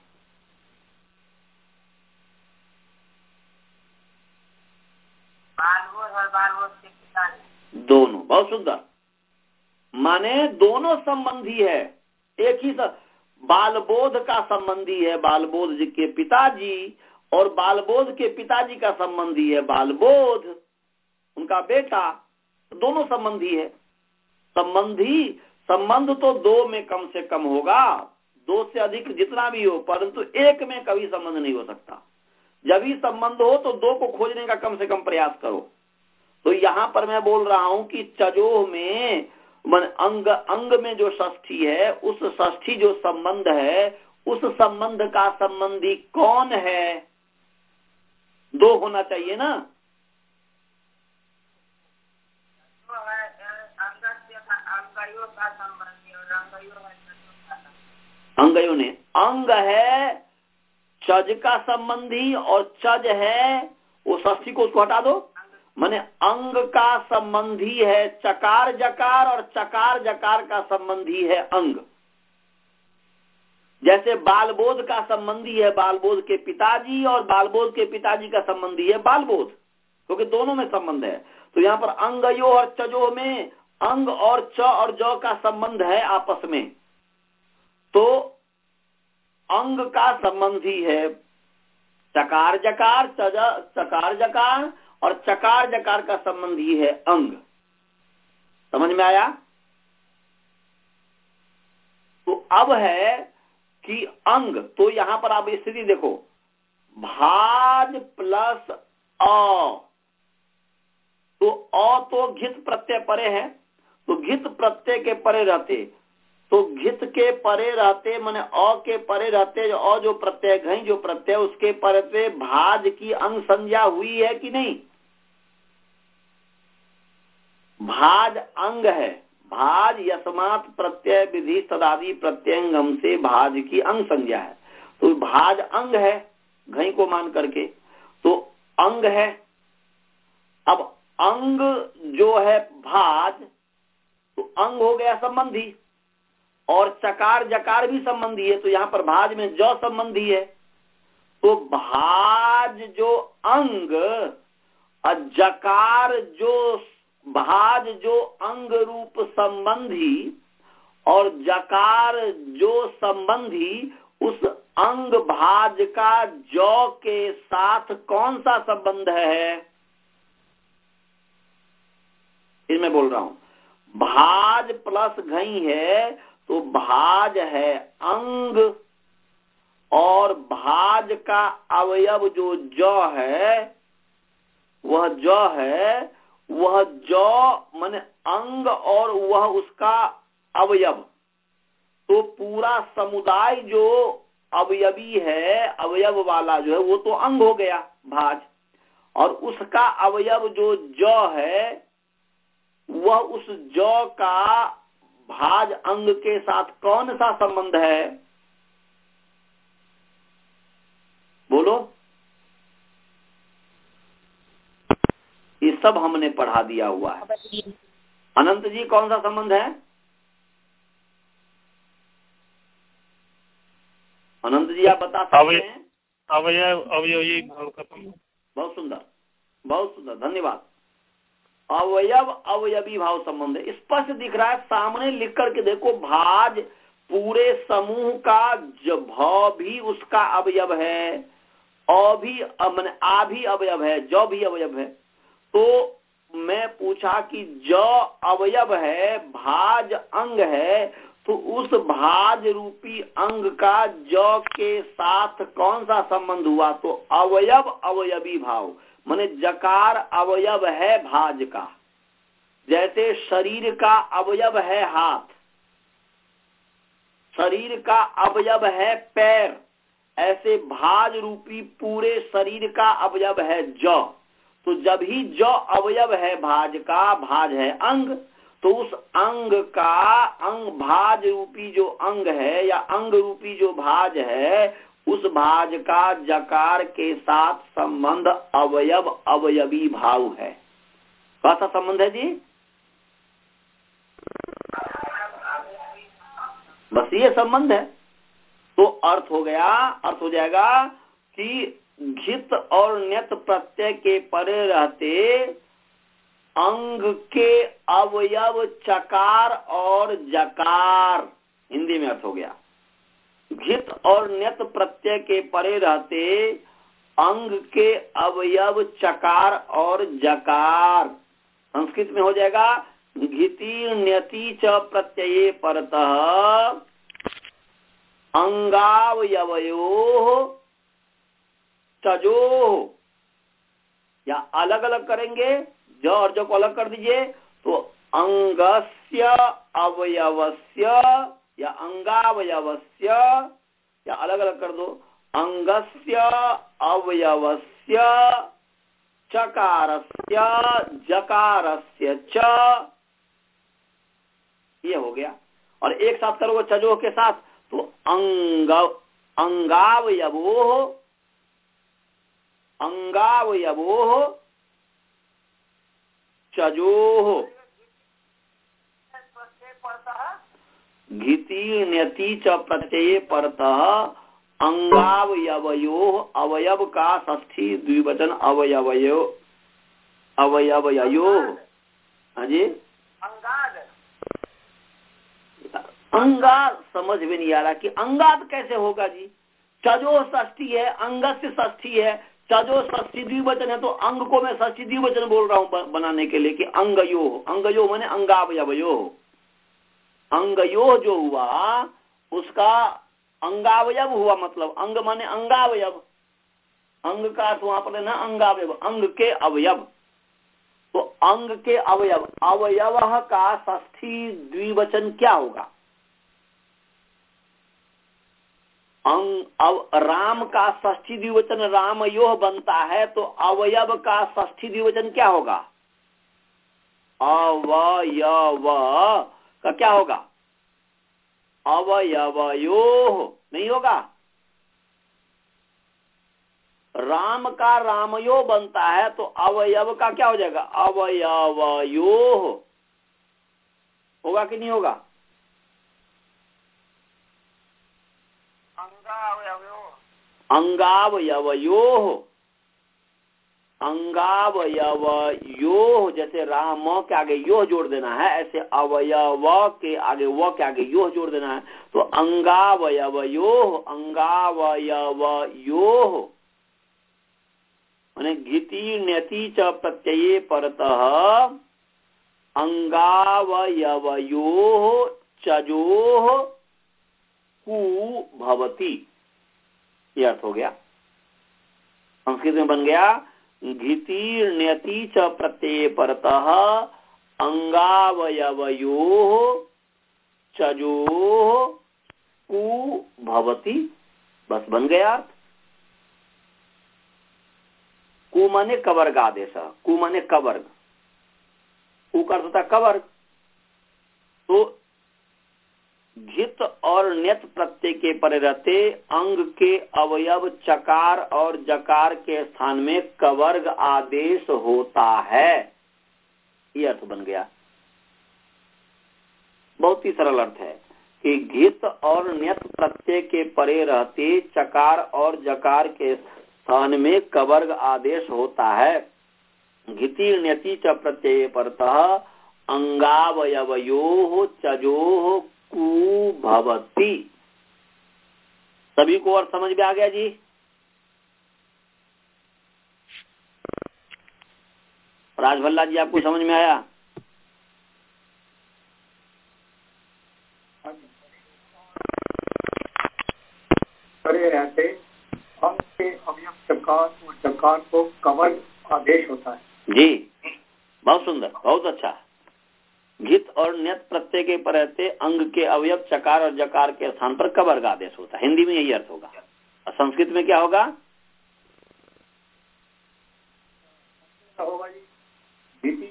बालबोध और बालबोध के पिताजी दोनों। बहुत सुंदर। माने दोनों संबंधी है। एक ही स... बालबोध का संबंधी है बालबोध जी के पिताजी, और बालबोध के पिताजी का संबंधी है बालबोध, उनका बेटा। दोनों संबंधी है। संबंधी संबंध तो दो में कम से कम होगा, दो से अधिक जितना भी हो, परंतु एक में कभी संबंध नहीं हो सकता। जब ही संबंध हो तो दो को खोजने का कम से कम प्रयास करो। तो यहां पर मैं बोल रहा हूं कि चजोह में मन अंग अंग में जो षष्ठी है, उस षष्ठी जो संबंध है, उस संबंध का संबंधी कौन है? दो होना चाहिए ना। तो है अंगस्य का अंगयों का संबंधी और अंगयों है चजोह का। अंगयों ने अंग है चज का संबंधी, और चज है वो षष्ठी को उसको हटा दो। माने अंग का संबंधी है चकार जकार, और चकार जकार का संबंधी है अंग। जैसे बालबोध का संबंधी है बालबोध के पिताजी, और बालबोध के पिताजी का संबंधी है बालबोध, क्योंकि तो दोनों में संबंध है। तो यहाँ पर अंगयो और चजो में अंग और च और ज का संबंध है आपस में। तो अंग का संबंधी है चकार जकार, चज चकार जकार, और चकार जकार का संबंधी है अंग। समझ में आया? तो अब है कि अंग, तो यहां पर आप स्थिति देखो, भाज प्लस अ, तो अ तो घित प्रत्यय परे है, तो घित प्रत्यय के परे रहते, तो घित के परे रहते माने अ के परे रहते, जो अ जो प्रत्यय घई जो प्रत्यय उसके परे भाज की अंग संज्ञा हुई है कि नहीं? भाज अंग है। भाज यस्मात् प्रत्यय विधि तदादि प्रत्यंगम से भाज की अंग संज्ञा है। तो भाज अंग है घई को मान करके, तो अंग है। अब अंग जो है भाज, तो अंग हो गया संबंधी, और चकार जकार भी संबंधी है। तो यहां पर भाज में जो संबंधी है, तो भाज जो अंग और जकार जो भाज जो अंग रूप संबंधी, और जकार जो संबंधी, उस अंग भाज का जो के साथ कौन सा संबंध है? फिर मैं बोल रहा हूं, भाज प्लस घई है, तो भाज है अंग, और भाज का अवयव जो ज है, वह ज है, वह जो माने अंग और वह उसका अवयव। तो पूरा समुदाय जो अवयवी है, अवयव वाला जो है, वो तो अंग हो गया भाज, और उसका अवयव जो ज है, वह उस ज का भाज अंग के साथ कौन सा संबंध है? बोलो। ये सब हमने पढ़ा दिया हुआ है। अनंत जी कौन सा संबंध है? अनंत जी आप बता सकते हैं? अवयव अवयवी भाव का संबंध। बहुत सुंदर, बहुत सुंदर, धन्यवाद। अवयव अवयवी भाव संबंध है, स्पष्ट दिख रहा है। सामने लिख करके देखो, भाज पूरे समूह का ज भ भी उसका अवयव है, अ भी मैंने आ भी अवयव है, ज भी अवयव है। तो मैं पूछा कि ज अवयव है, भाज अंग है, तो उस भाज रूपी अंग का ज के साथ कौन सा संबंध हुआ? तो अवयव अवयवी भाव, माने जकार अवयव है भाज का। जैसे शरीर का अवयव है हाथ, शरीर का अवयव है पैर, ऐसे भाज रूपी पूरे शरीर का अवयव है ज। तो जब ही ज अवयव है भाज का, भाज है अंग, तो उस अंग का अंग भाज रूपी जो अंग है या अंग रूपी जो भाज है, उस भाज का जकार के साथ संबंध अवयव अवयवी भाव है। कौन सा संबंध है जी? बस ये संबंध है। तो अर्थ हो गया, अर्थ हो जाएगा कि घित और न्यत प्रत्यय के परे रहते अंग के अवयव चकार और जकार, हिंदी में अर्थ हो गया। घित और न्यत प्रत्यय के परे रहते अंग के अवयव चकार और जकार, संस्कृत में हो जाएगा घिति न्यति च प्रत्यये परतः अंगावयवयोः चजो, या अलग अलग करेंगे, जो और जो को अलग कर दीजिए, तो अंगस्य अवयवस्य या अंगावयवस्य, या अलग अलग कर दो, अंगस्य अवयवस्य चकारस्य जकारस्य च, ये हो गया। और एक साथ करोगे चजो के साथ, तो अंग अंगावयवोः अंगावयवोः चजोः घिति न्यति च प्रत्यये परतः अंगावयवयोः, अवयव का षष्ठी द्विवचन अवयवयो अवयवयोः। हाँ जी, अंगाद समझ में नहीं आ रहा कि अंगाद कैसे होगा जी? चजो षष्ठी है, अंगस्य षष्ठी है, चजो षष्ठी द्विवचन है, तो अंग को मैं षष्ठी द्विवचन बोल रहा हूं बनाने के लिए कि अंगयो, अंगयो माने अंगावयवयो। अंगयो जो हुआ उसका अंगावयव हुआ, मतलब अंग माने अंगावयव, अंग का अर्थ वहां पर ना अंगावयव, अंग के अवयव। तो अंग के अवयव, अवयव का षष्ठी द्विवचन क्या होगा? अंग अव, राम का षष्ठी द्विवचन रामयोः बनता है, तो अवयव का षष्ठी द्विवचन क्या होगा? अवयव का क्या होगा? अवयवयोः नहीं होगा। राम का रामयो बनता है, तो अवयव का क्या हो जाएगा? अवयवयोः होगा कि नहीं होगा? अंगावयवयोः, अंगावयवयोः, जैसे राम के आगे यो जोड़ देना है, ऐसे अवयव के आगे व के आगे यो जोड़ देना है, तो अंगावयवयोः अंगावयवयोः माने घिति न्यति च प्रत्यये परतः अंगावयवयोः चजोः कु भवति, ये अर्थ हो गया। संस्कृत में बन गया घिति ण्यति च प्रत्यये परतः अंगावयवयोः चजोः कु भवति, बस बन गया। कु माने कवर्ग आदेश, कु माने कवर्ग, कु का अर्थ होता कवर्ग। तो घित और ण्यत प्रत्यय के परे रहते अंग के अवयव चकार और जकार के स्थान में कवर्ग आदेश होता है, ये अर्थ बन गया। बहुत ही सरल अर्थ है कि घित और ण्यत प्रत्यय के परे रहते चकार और जकार के स्थान में कवर्ग आदेश होता है। घिति ण्यति च प्रत्यय परतः अंगावयवयोः चजोः कु भवति। सभी को और समझ में आ गया जी? राजभल्ला जी आपको समझ में आया? परे रहते अंग के अवयव चकार और चकार को कवर आदेश होता है। जी, बहुत सुंदर, बहुत अच्छा। घित और न्यत प्रत्यय के पर रहते अंग के अवयव चकार और जकार के स्थान पर कवर्ग आदेश होता है। हिंदी में यही अर्थ होगा। और संस्कृत में क्या होगा? होगा जी घिति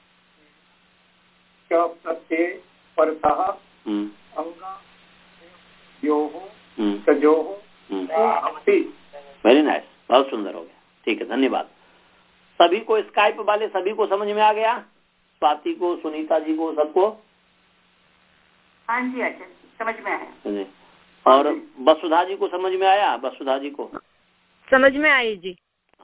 प्रत्यय परतः अंगा योः तजोः भवति। वेरी नाइस, बहुत सुंदर हो गया। ठीक है, धन्यवाद। सभी को, स्काइप वाले सभी को समझ में आ गया? स्वाति को, सुनीता जी को, सबको? हाँ जी, अच्छा समझ में आया। और वसुधा जी को समझ में आया? वसुधा जी को समझ में आई जी।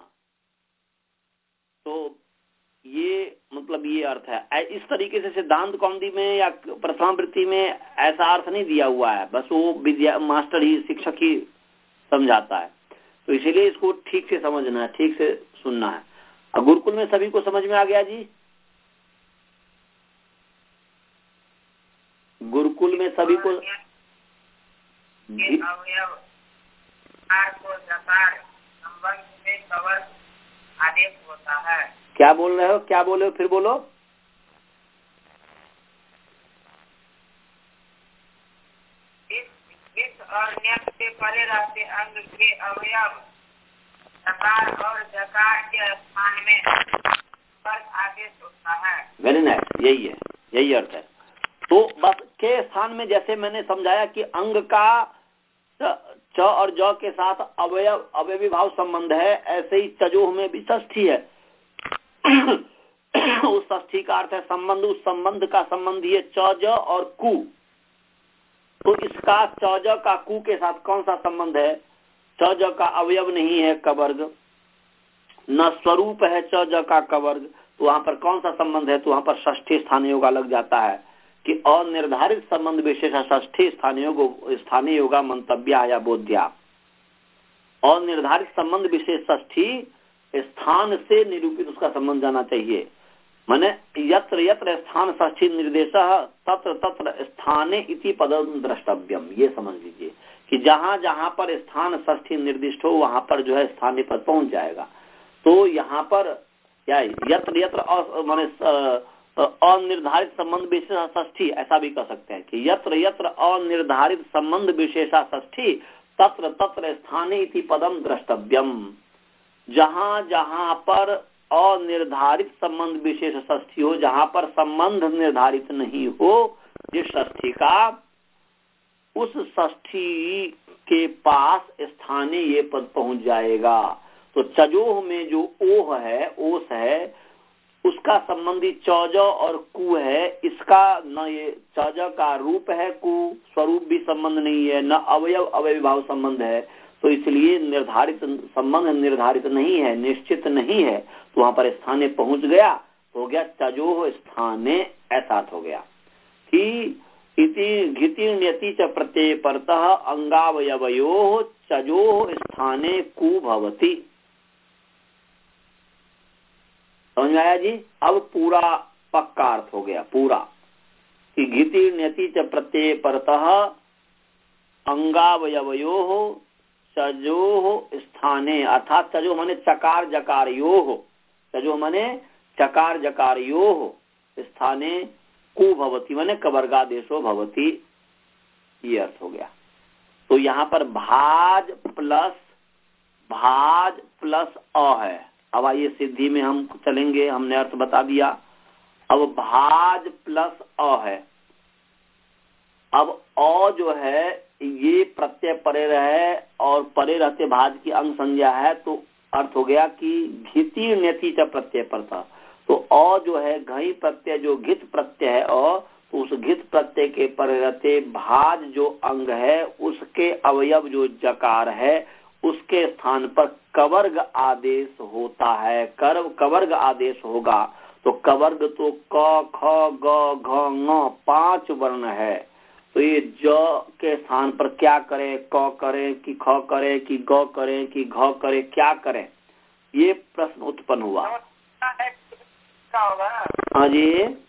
तो ये मतलब ये अर्थ है। इस तरीके से सिद्धांत कौमुदी में या प्रथमावृत्ति में ऐसा अर्थ नहीं दिया हुआ है, बस वो विद्या मास्टर ही, शिक्षक ही समझाता है। तो इसीलिए इसको ठीक से समझना है, ठीक से सुनना है। और गुरुकुल में सभी को समझ में आ गया जी? गुरुकुल में सभी को आदेश होता है। क्या बोल रहे हो? क्या बोले हो? फिर बोलो। इस और न्यत से परे रहते अंग के अवयव चकार और जकार के स्थान में पर आदेश होता है। वेरी नाइस, यही है, यही अर्थ है। तो बस के स्थान में जैसे मैंने समझाया कि अंग का च और ज के साथ अवयव अवयवी भाव संबंध है, ऐसे ही तजोह में भी षष्ठी है। उस षष्ठी का अर्थ है संबंध, उस संबंध का संबंध ये च ज और कु। तो इसका च ज का कु के साथ कौन सा संबंध है? च ज का अवयव नहीं है कवर्ग, न स्वरूप है च ज का कवर्ग, तो वहां पर कौन सा संबंध है? तो वहां पर षष्ठी स्थानीय योगा लग जाता है कि अनिर्धारित संबंध विशेष षष्ठी स्थानीय योग स्थानीय योगा मंतव्य या बोध्या। अनिर्धारित संबंध विशेष षष्ठी स्थान से निरूपित उसका संबंध जाना चाहिए। माने यत्र यत्र स्थान षष्ठी निर्देश तत्र तत्र स्थाने इति पदम द्रष्टव्यम। ये समझ लीजिए कि जहां जहां पर स्थान षष्ठी निर्दिष्ट हो वहां पर जो है स्थानीय पद पहुंच जाएगा। तो यहाँ पर क्या यत्र यत्र माने अनिर्धारित संबंध विशेषा षष्ठी, ऐसा भी कह सकते हैं कि यत्र यत्र अनिर्धारित संबंध विशेषा षष्ठी तत्र तत्र स्थाने इति पदम द्रष्टव्यम। जहां जहां पर अनिर्धारित संबंध विशेष षष्ठी हो, जहां पर संबंध निर्धारित नहीं हो जिस षष्ठी का, उस षष्ठी के पास स्थानीय ये पद पहुंच जाएगा। तो चजोह में जो ओह है, ओस है, उसका संबंधी चौज और कु है। इसका न ये चौज का रूप है, कु स्वरूप भी संबंध नहीं है, न अवयव अवयवी भाव संबंध है। तो इसलिए निर्धारित संबंध निर्धारित नहीं है, निश्चित नहीं है। तो वहां पर स्थाने पहुंच गया तो हो गया चजोह स्थाने, ऐसा हो गया कि इति घिति ण्यति च प्रत्यय परतः अंगावयवयोः चजोह स्थाने कु भवति। समझ में आया जी? अब पूरा पक्का अर्थ हो गया पूरा कि घिति ण्यति च प्रत्यय परतः अंगावयवयोः चजोह स्थाने, अर्थात चजो माने चकार जकार योः, चजो माने चकार जकार योः स्थाने कु भवति माने कवर्गादेशो भवति। ये अर्थ हो गया। तो यहाँ पर भाज प्लस भाज प्लस अ है। अब आइए सिद्धि में हम चलेंगे, हमने अर्थ बता दिया। अब भाज प्लस अ है। अब अ जो है ये प्रत्यय परे रहे और परे रहते भाज की अंग संज्ञा है, तो अर्थ हो गया कि घिति ण्यति च प्रत्यय परता। तो अ जो है घई प्रत्यय जो घित प्रत्यय है अ, तो उस घित प्रत्यय के परे रहते भाज जो अंग है उसके अवयव जो जकार है उसके स्थान पर कवर्ग आदेश होता है। कर कवर्ग आदेश होगा। तो कवर्ग तो क ख ग घ ङ पांच वर्ण है। तो ये ज के स्थान पर क्या करें? क करें कि ख करें कि ग करें कि घ करें, क्या करें? ये प्रश्न उत्पन्न हुआ। तीसरा होगा ना? हाँ जी,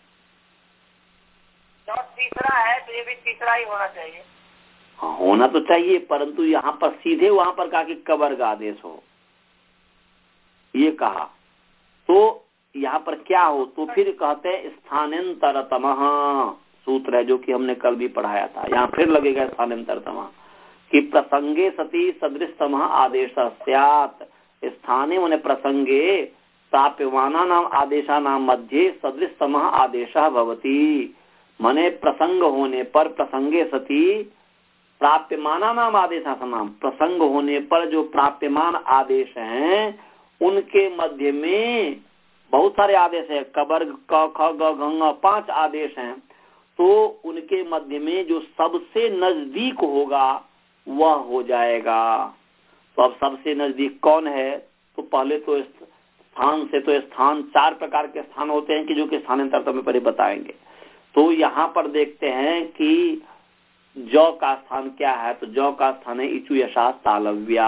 जो तीसरा है तो ये भी तीसरा ही होना चाहिए। हाँ होना तो चाहिए, परंतु यहाँ पर सीधे वहां पर कहा कि कवर्ग आदेश हो, ये कहा तो यहाँ पर क्या हो, तो फिर कहते हैं स्थानांतरतमः सूत्र है जो कि हमने कल भी पढ़ाया था। यहाँ फिर लगेगा स्थानांतरतमः कि प्रसंगे सती सदृशतमः आदेश स्यात्। स्थाने माने प्रसंगे प्राप्यमाना नाम आदेशा नाम मध्य सदृशतमः आदेश भवति। माने प्रसंग होने पर, प्रसंगे सती प्राप्यमाना नाम आदेशा समाम, प्रसंग होने पर जो प्राप्यमान आदेश हैं उनके मध्य में बहुत सारे आदेश है, कवर्ग क ख ग घ पांच आदेश हैं, तो उनके मध्य में जो सबसे नजदीक होगा वह हो जाएगा। तो अब सबसे नजदीक कौन है, तो पहले तो स्थान से, तो स्थान चार प्रकार के स्थान होते हैं कि जो कि स्थानांतर में पहले बताएंगे। तो यहाँ पर देखते हैं कि जौ का स्थान क्या है, तो जौ का स्थान है इचु यशा तालव्या,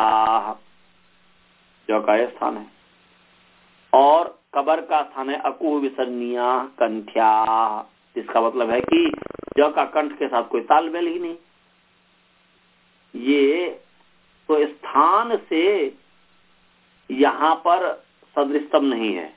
जौ का यह स्थान है। और कबर का स्थान है अकु विसर्निया कंठ्या, इसका मतलब है कि जौ का कंठ के साथ कोई तालमेल ही नहीं। ये तो स्थान से यहाँ पर सदृशतम नहीं है,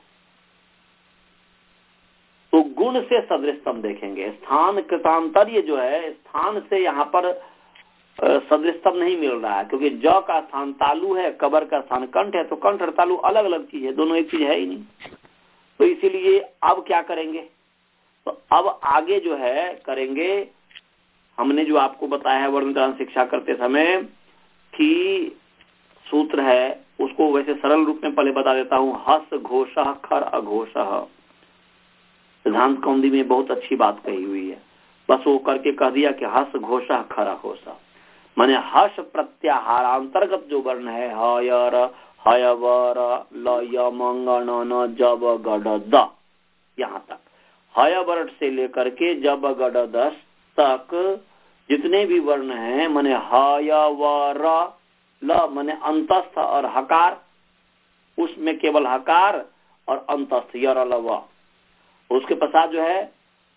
तो गुण से सदृशतम देखेंगे। स्थान कृतांतर्य जो है, स्थान से यहाँ पर सदृशतम नहीं मिल रहा है, क्योंकि जौ का स्थान तालु है, कबर का स्थान कंठ है, तो कंठ और तालु अलग अलग चीज है, दोनों एक चीज है ही नहीं। तो इसीलिए अब क्या करेंगे, तो अब आगे जो है करेंगे, हमने जो आपको बताया है वर्णक्रम शिक्षा करते समय कि सूत्र है उसको वैसे सरल रूप में पहले बता देता हूँ। हस घोषः खर अघोषः, सिद्धांत कौंदी में बहुत अच्छी बात कही हुई है, बस वो करके कह दिया कि हस घोषः खर अघोषः, माने हर्ष प्रत्याहारांतर्गत जो वर्ण है हयर हयवर लय मंगन न जब गड द, यहाँ तक हयवर से लेकर के जब गड दस तक जितने भी वर्ण हैं, माने हयवर ल माने अंतस्थ और हकार, उसमें केवल हकार और अंतस्थ यर लव। उसके पश्चात जो है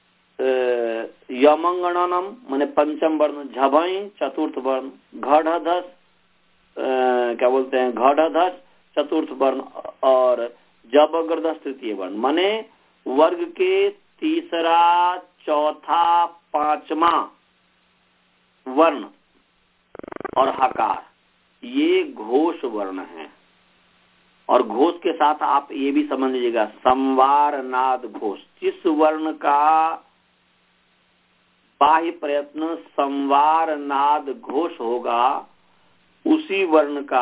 यमंगणनम माने पंचम वर्ण, झभई चतुर्थ वर्ण, घढ़धस क्या बोलते हैं घढ़धस चतुर्थ वर्ण, और जबगर्दस तृतीय वर्ण, माने वर्ग के तीसरा चौथा पांचवा वर्ण और हकार, ये घोष वर्ण है। और घोष के साथ आप ये भी समझ लीजिएगा संवार नाद घोष, जिस वर्ण का बाह्य प्रयत्न संवार नाद घोष होगा उसी वर्ण का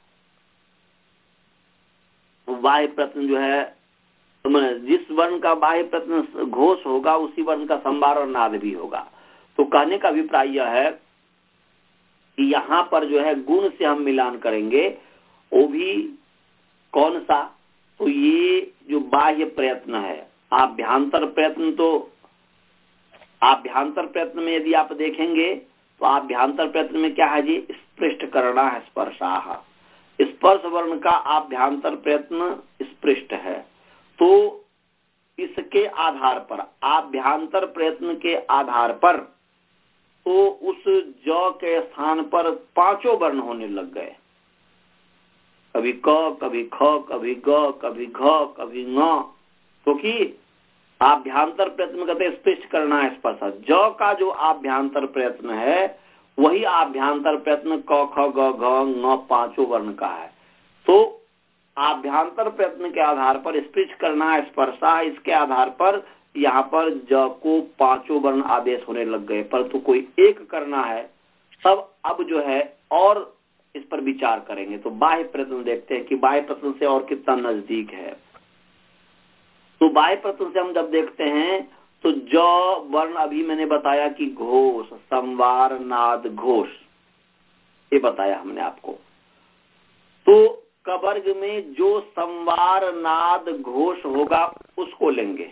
बाह्य प्रयत्न जो है, जिस वर्ण का बाह्य प्रयत्न घोष होगा उसी वर्ण का संवार और नाद भी होगा। तो कहने का अभिप्राय यह है कि यहाँ पर जो है गुण से हम मिलान करेंगे, वो भी कौन सा, तो ये जो बाह्य प्रयत्न है, आभ्यंतर प्रयत्न, तो आभ्यंतर प्रयत्न में यदि आप देखेंगे तो आभ्यंतर प्रयत्न में क्या है जी, स्पृष्ट करना है, स्पर्शाह, स्पर्श वर्ण का आभ्यंतर प्रयत्न स्पृष्ट है। तो इसके आधार पर, आभ्यंतर प्रयत्न के आधार पर, तो उस ज के स्थान पर पांचों वर्ण होने लग गए, कभी क, कभी ख, कभी ग, कभी घ, कभी ङ, क्योंकि आभ्यंतर प्रयत्न कहते स्पष्ट करना है स्पर्श। ज का जो आभ्यंतर प्रयत्न है वही आभ्यंतर प्रयत्न क ख ग घ ङ पांचों वर्ण का है। तो आभ्यंतर प्रयत्न के आधार पर स्पष्ट करना है स्पर्शा, इसके आधार पर यहाँ पर ज को पांचों वर्ण आदेश होने लग गए, परंतु तो कोई एक करना है तब अब जो है और इस पर विचार करेंगे। तो बाह्य प्रयत्न देखते हैं कि बाह्य प्रयत्न से और कितना नजदीक है। तो बाह्य प्रयत्न से हम जब देखते हैं तो ज वर्ण अभी मैंने बताया कि घोष, संवार नाद घोष, ये बताया हमने आपको। तो कवर्ग में जो संवार नाद घोष होगा उसको लेंगे।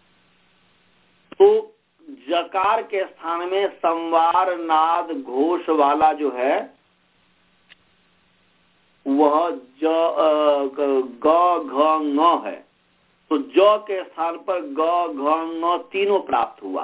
तो जकार के स्थान में संवार नाद घोष वाला जो है वह ज ग घ ङ है, तो ज के स्थान पर ग घ ङ तीनों प्राप्त हुआ,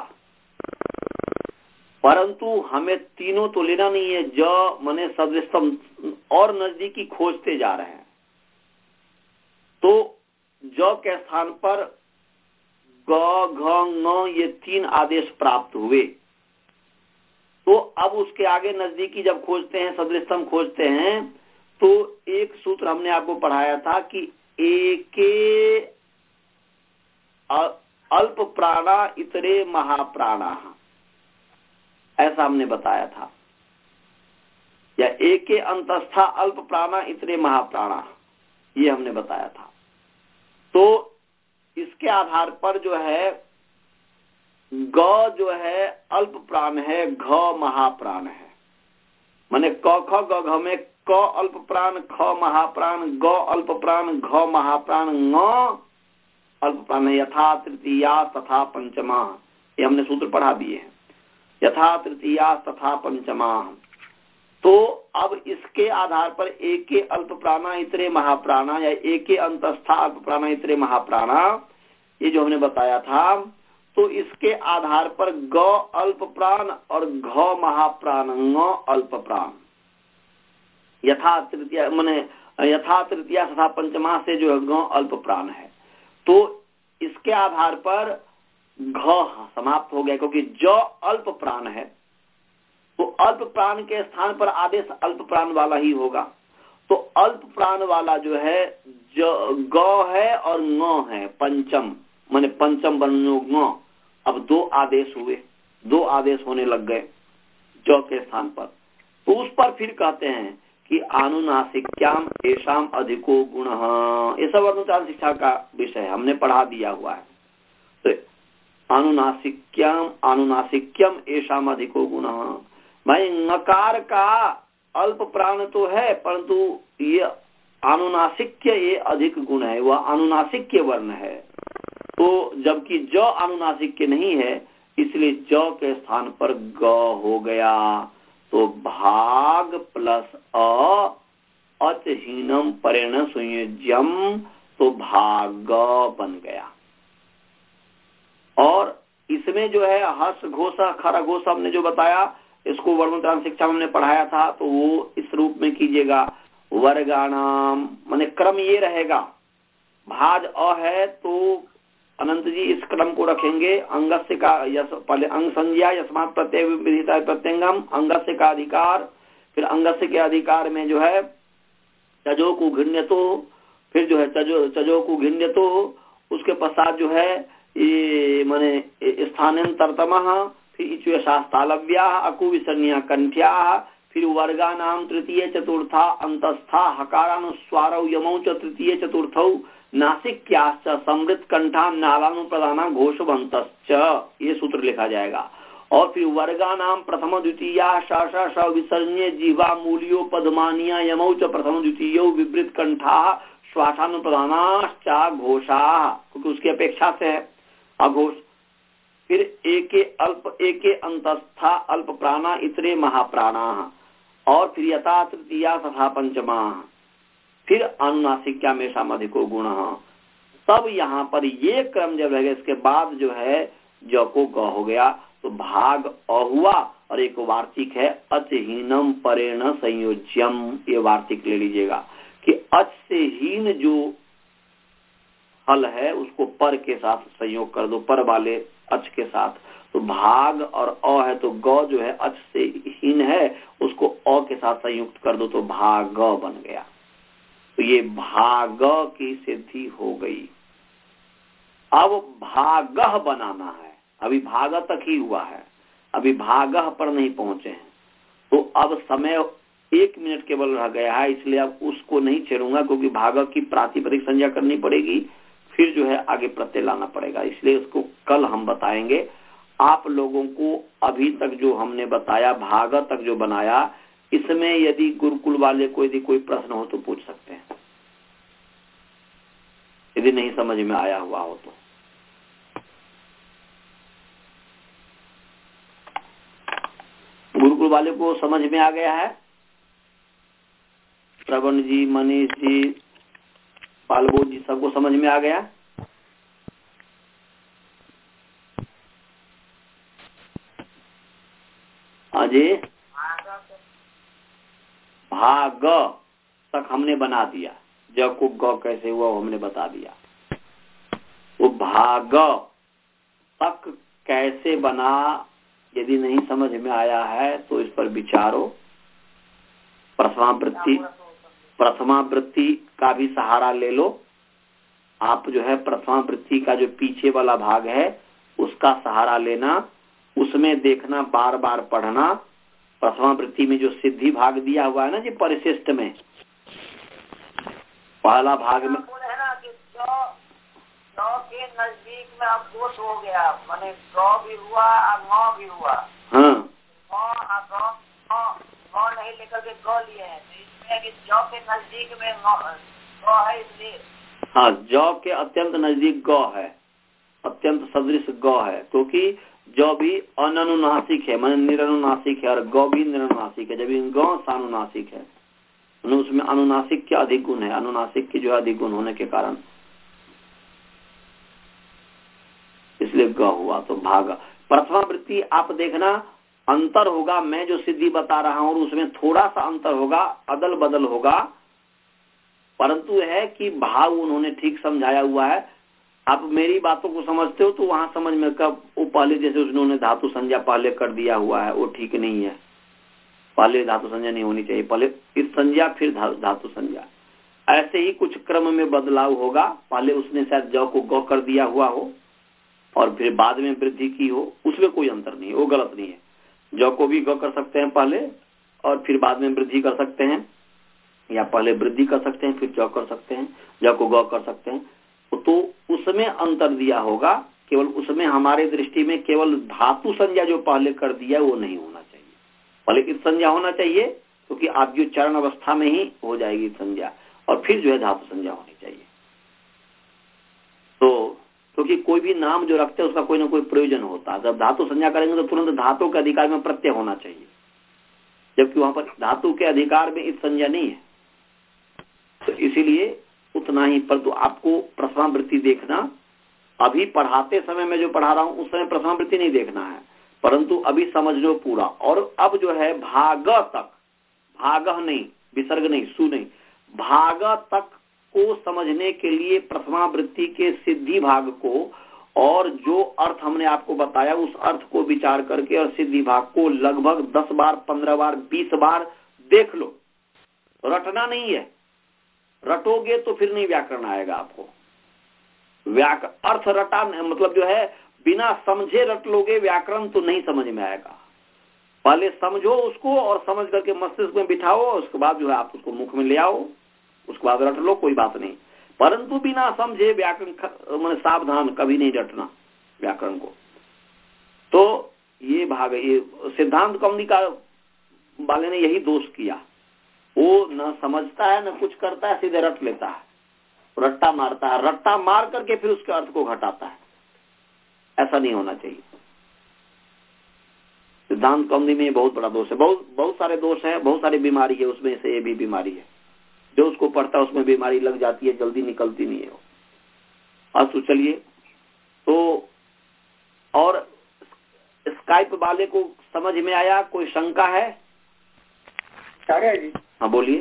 परंतु हमें तीनों तो लेना नहीं है। ज मने सदृशतम और नजदीकी खोजते जा रहे हैं, तो ज के स्थान पर ग घ ङ ये तीन आदेश प्राप्त हुए। तो अब उसके आगे नजदीकी जब खोजते हैं, सदृशतम खोजते हैं, तो एक सूत्र हमने आपको पढ़ाया था कि एके अल्प प्राणा इतरे महाप्राणा, ऐसा हमने बताया था, या एके अंतस्था अल्प प्राणा इतरे महाप्राणा, ये हमने बताया था। तो इसके आधार पर जो है ग जो है अल्प प्राण है, घ महाप्राण है, माने क ख ग घ में क अल्प प्राण, ख महाप्राण, ग अल्प प्राण, घ महाप्राण, ङ अल्प प्राण है। यथा तृतीया तथा पंचमा, ये हमने सूत्र पढ़ा दिए हैं, यथा तृतीया तथा पंचमा। तो अब इसके आधार पर एके अल्प प्राणा इतरे महाप्राणा या एके अंतस्था अल्प प्राणा इतरे महाप्राणा, ये जो हमने बताया था, तो इसके आधार पर ग अल्प प्राण और घ महाप्राण, ङ अल्प प्राण, यथा तृतीया माने यथा तृतीया तथा पंचमा से जो है ग अल्प प्राण है। तो इसके आधार पर घ समाप्त हो गया, क्योंकि ज अल्प प्राण है, तो अल्प प्राण के स्थान पर आदेश अल्प प्राण वाला ही होगा। तो अल्प प्राण वाला जो है ज ग है और ङ है, पंचम माने पंचम वर्ण ङ। अब दो आदेश हुए, दो आदेश होने लग गए ज के स्थान पर। तो उस पर फिर कहते हैं कि आनुनासिक्याम एषाम अधिको गुण, ये सब अनुचार शिक्षा का विषय हमने पढ़ा दिया हुआ है। तो अनुनासिक्याम अनुनासिक्यम एषाम अधिको गुण, भाई नकार का अल्प प्राण तो है, परंतु ये अनुनासिक्य ये अधिक गुण है, वह अनुनासिक्य वर्ण है। तो जबकि ज अनुनासिक्य नहीं है, इसलिए ज के स्थान पर ग हो गया। तो भाग प्लस अ अचहीनम परेण संयोज्यम, तो भाग बन गया। और इसमें जो है हर्ष घोषा खर घोषा हमने जो बताया, इसको वर्णोत्तरांश शिक्षा में हमने पढ़ाया था, तो वो इस रूप में कीजिएगा। वर्गाणाम माने क्रम ये रहेगा, भाज अ है तो अनंत जी इस क्रम को रखेंगे। अंगस्य का यस पहले अंग संज्ञा यस्मात् प्रत्यय विदिता प्रत्यंगम, अंगस्य का अधिकार, फिर अंगस्य के अधिकार में जो है चजो को घृण्यतो, फिर जो है चजो चजो को घृण्यतो, उसके पश्चात जो है ये माने स्थानांतरतमः, फिर इचुय शास्तालव्या अकुविसर्णिया कंठ्या, फिर वर्गा नाम तृतीय चतुर्था अंतस्था हकारानुस्वारौ यमौ च तृतीय चतुर्थौ नासिक्याश्च समृत कंठा नालानुप्रदाना घोषवंतश्च, ये सूत्र लिखा जाएगा। और फिर वर्गा नाम प्रथम द्वितीया श श विसर्ण्य जीवा मूलियो पदमानिया यमौ च प्रथम द्वितीयो विवृत कंठा श्वासानुप्रदानाश्च घोषा, क्योंकि उसकी अपेक्षा से है अघोष। फिर एके अल्प एके अंतस्था अल्प प्राणा इतरे महाप्राणा, और फिर यथा तृतीया तथा पंचमा, फिर अनुनासिक्या में सामधिको गुण। तब यहाँ पर ये क्रम जब रहेगा, इसके बाद जो है ज को ग हो गया, तो भाग अ हुआ, और एक वार्तिक है अचहीनम परेण संयोज्यम, ये वार्तिक ले लीजिएगा कि अच से हीन जो हल है उसको पर के साथ संयोग कर दो, पर वाले अच के साथ। तो भाग और अ है, तो ग जो है अच से हीन है, उसको अ के साथ संयुक्त कर दो, तो भाग बन गया। तो ये भाग की सिद्धि हो गई। अब भागह बनाना है, अभी भाग तक ही हुआ है, अभी भागह पर नहीं पहुंचे हैं। तो अब समय एक मिनट केवल रह गया है, इसलिए अब उसको नहीं छेड़ूंगा, क्योंकि भागह की प्रातिपदिक संज्ञा करनी पड़ेगी, फिर जो है आगे प्रत्यय लाना पड़ेगा, इसलिए उसको कल हम बताएंगे। आप लोगों को अभी तक जो हमने बताया, भागह तक जो बनाया, इसमें यदि गुरुकुल वाले को यदि कोई प्रश्न हो तो पूछ सकते हैं, यदि नहीं समझ में आया हुआ हो तो। गुरुकुल वाले को समझ में आ गया है? श्रवण जी, मनीष जी, पालबोध जी, सबको समझ में आ गया? हाँ जी, भाग तक हमने बना दिया, ज को ग कैसे हुआ वो हमने बता दिया। वो भाग तक कैसे बना, यदि नहीं समझ में आया है तो इस पर विचारो। प्रथमावृत्ति प्रथमावृत्ति का भी सहारा ले लो आप, जो है प्रथमावृत्ति का जो पीछे वाला भाग है उसका सहारा लेना, उसमें देखना, बार बार पढ़ना। प्रथमावृत्ति में जो सिद्धि भाग दिया हुआ है ना जी, परिशिष्ट में पहला भाग में है ना कि जो जो के नजदीक में अब दोष हो गया, माने गौ भी हुआ और गौ भी हुआ। हाँ गौ गौ नहीं लेकर के गौ लिए हैं, तो इसमें कि जौ के नजदीक में गौ है इसलिए। हाँ, जौ के अत्यंत नजदीक गौ है, अत्यंत सदृश गौ है, क्योंकि जौ भी अननुनासिक है, माने निरनुनासिक है, और गौ भी निरनुनासिक है। जब गौ सानुनासिक है, उसमें अनुनासिक के अधिक गुण है, अनुनासिक की जो है अधिक गुण होने के कारण इसलिए ग हुआ। तो भाग प्रथमावृत्ति आप देखना अंतर होगा, मैं जो सिद्धि बता रहा हूं और उसमें थोड़ा सा अंतर होगा, अदल बदल होगा, परंतु है कि भाव उन्होंने ठीक समझाया हुआ है। आप मेरी बातों को समझते हो तो वहां समझ में कब वो पहले जैसे उन्होंने धातु संज्ञा पहले कर दिया हुआ है, वो ठीक नहीं है। पहले धातु संज्ञा नहीं होनी चाहिए, पहले इस संज्ञा फिर धातु संज्ञा, ऐसे ही कुछ क्रम में बदलाव होगा। पहले उसने शायद ज को ग कर दिया हुआ हो और फिर बाद में वृद्धि की हो, उसमें कोई अंतर नहीं है, वो गलत नहीं है। ज को भी ग कर सकते हैं पहले और फिर बाद में वृद्धि कर सकते हैं, या पहले वृद्धि कर सकते हैं फिर ज कर सकते हैं, ज को ग कर सकते हैं, तो उसमें अंतर दिया होगा। केवल उसमें हमारे दृष्टि में केवल धातु संज्ञा जो पहले कर दिया वो नहीं होना चाहिए, पहले इस संज्ञा होना चाहिए, क्योंकि आप जो चरण अवस्था में ही हो जाएगी संज्ञा, और फिर जो है धातु संज्ञा होनी चाहिए। तो क्योंकि कोई भी नाम जो रखते हैं उसका कोई ना कोई प्रयोजन होता है। जब धातु संज्ञा करेंगे तो तुरंत धातु के अधिकार में प्रत्यय होना चाहिए, जबकि वहां पर धातु के अधिकार में इस संज्ञा नहीं है। तो इसीलिए उतना ही, परंतु आपको प्रथमावृत्ति देखना, अभी पढ़ाते समय मैं जो पढ़ा रहा हूं उस समय प्रथमावृत्ति नहीं देखना है, परंतु अभी समझ लो पूरा। और अब जो है भाग तक, भाग नहीं, विसर्ग नहीं, सु नहीं, भाग तक को समझने के लिए प्रथमावृत्ति के सिद्धि भाग को और जो अर्थ हमने आपको बताया उस अर्थ को विचार करके और सिद्धि भाग को लगभग दस बार, पंद्रह बार, बीस बार देख लो। रटना नहीं है, रटोगे तो फिर नहीं व्याकरण आएगा आपको। व्याक अर्थ रटा मतलब जो है बिना समझे रट लोगे व्याकरण तो नहीं समझ में आएगा। पहले समझो उसको और समझ करके मस्तिष्क में बिठाओ, उसके बाद जो है आप उसको मुख में ले आओ, उसके बाद रट लो, कोई बात नहीं। परंतु बिना समझे व्याकरण मैंने सावधान, कभी नहीं रटना व्याकरण को। तो ये भाग, ये सिद्धांत कौमुदी का वाले ने यही दोष किया, वो न समझता है न कुछ करता है, सीधे रट लेता है, रट्टा मारता है, रट्टा मार करके फिर उसके अर्थ को घटाता है। ऐसा नहीं होना चाहिए। सिद्धांत कौमुदी में बहुत बड़ा दोष है, बहुत बहुत सारे दोष है, बहुत सारी बीमारी है, उसमें से ये भी बीमारी है। जो उसको पढ़ता है उसमें बीमारी लग जाती है, जल्दी निकलती नहीं है वो। अब तो चलिए, तो और स्काइप वाले को समझ में आया, कोई शंका है? जी हाँ बोलिए।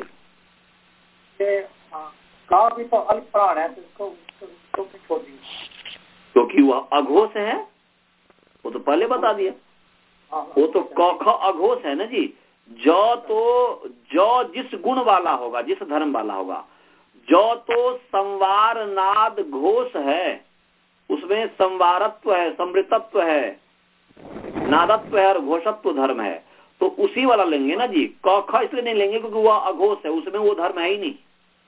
का भी तो अल्प प्राण है, तो इसको तो छोड़ दीजिए, क्योंकि वह अघोष है, वो तो पहले बता दिया। वो तो क ख अघोष है ना जी। जो तो जो जिस गुण वाला होगा, जिस धर्म वाला होगा, जो तो संवार नाद घोष है, उसमें संवारत्व है, समृतत्व है, नादत्व है और घोषत्व धर्म है, तो उसी वाला लेंगे ना जी। क ख इसलिए नहीं लेंगे क्योंकि वह अघोष है, उसमें वो धर्म है ही नहीं।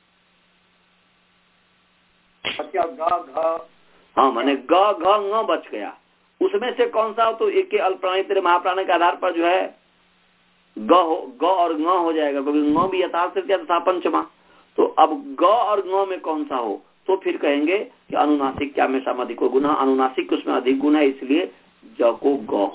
हाँ, माने ग घ ng बच गया, उसमें से कौन सा? तो एक के अल्पप्राणी तेरे महाप्राणी के आधार पर जो है ग हो, ग और ng हो जाएगा, क्योंकि ng भी यथार्थ तृतीया तथा पंचमा। तो अब ग और ng में कौन सा हो? तो फिर कहेंगे कि अनुनासिक क्या में अधिक गुण, अनुनासिक उसमें अधिक गुण है, इसलिए ज को ग।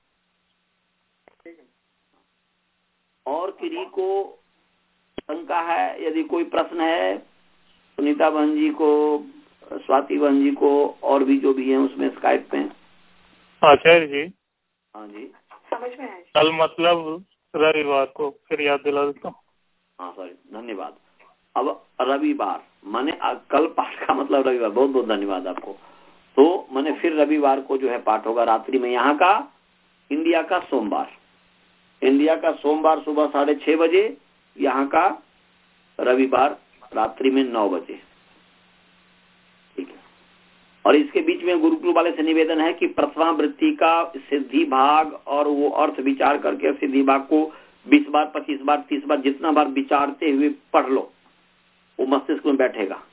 और किसी को शंका है? यदि कोई प्रश्न है, सुनीता बहन जी को, स्वाति बहन जी को, और भी जो भी है उसमें स्काइप पे। आचार्य जी, हाँ जी, समझ में आया। कल मतलब रविवार को, फिर याद दिला देता हूँ। हाँ सॉरी, धन्यवाद। अब रविवार माने कल पाठ का मतलब रविवार। बहुत बहुत धन्यवाद आपको। तो मैंने फिर रविवार को जो है पाठ होगा रात्रि में, यहाँ का इंडिया का सोमवार, इंडिया का सोमवार सुबह साढ़े छह बजे, यहाँ का रविवार रात्रि में नौ बजे। ठीक है। और इसके बीच में गुरुकुल वाले से निवेदन है कि प्रथमावृत्ति का सिद्धि भाग और वो अर्थ विचार करके सिद्धि भाग को बीस बार, पच्चीस बार, तीस बार, जितना बार विचारते हुए पढ़ लो, वो मस्तिष्क में बैठेगा।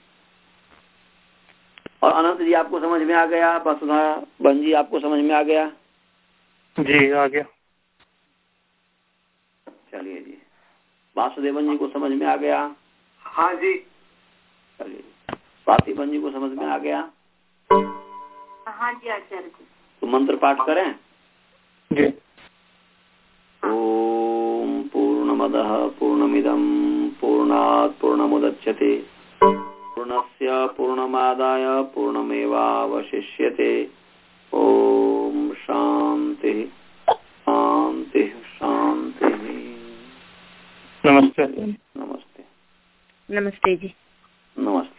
और अनंत जी आपको समझ में आ गया? वसुधा बहन जी आपको समझ में आ गया? जी आ गया। चलिए जी। वासुदेवन जी को समझ में आ गया? हाँ जी। चलिए। स्वाति बहन जी को समझ में आ गया? हाँ जी आचार्य जी। तो मंत्र पाठ करें? जी। ओम पूर्णमदः पूर्णमिदं पूर्णात् पूर्णमुदच्यते पूर्णस्य पूर्णमादाय पूर्णमेवावशिष्यते। ओम शांति शांति शांति। नमस्ते। नमस्ते। नमस्ते जी। नमस्ते।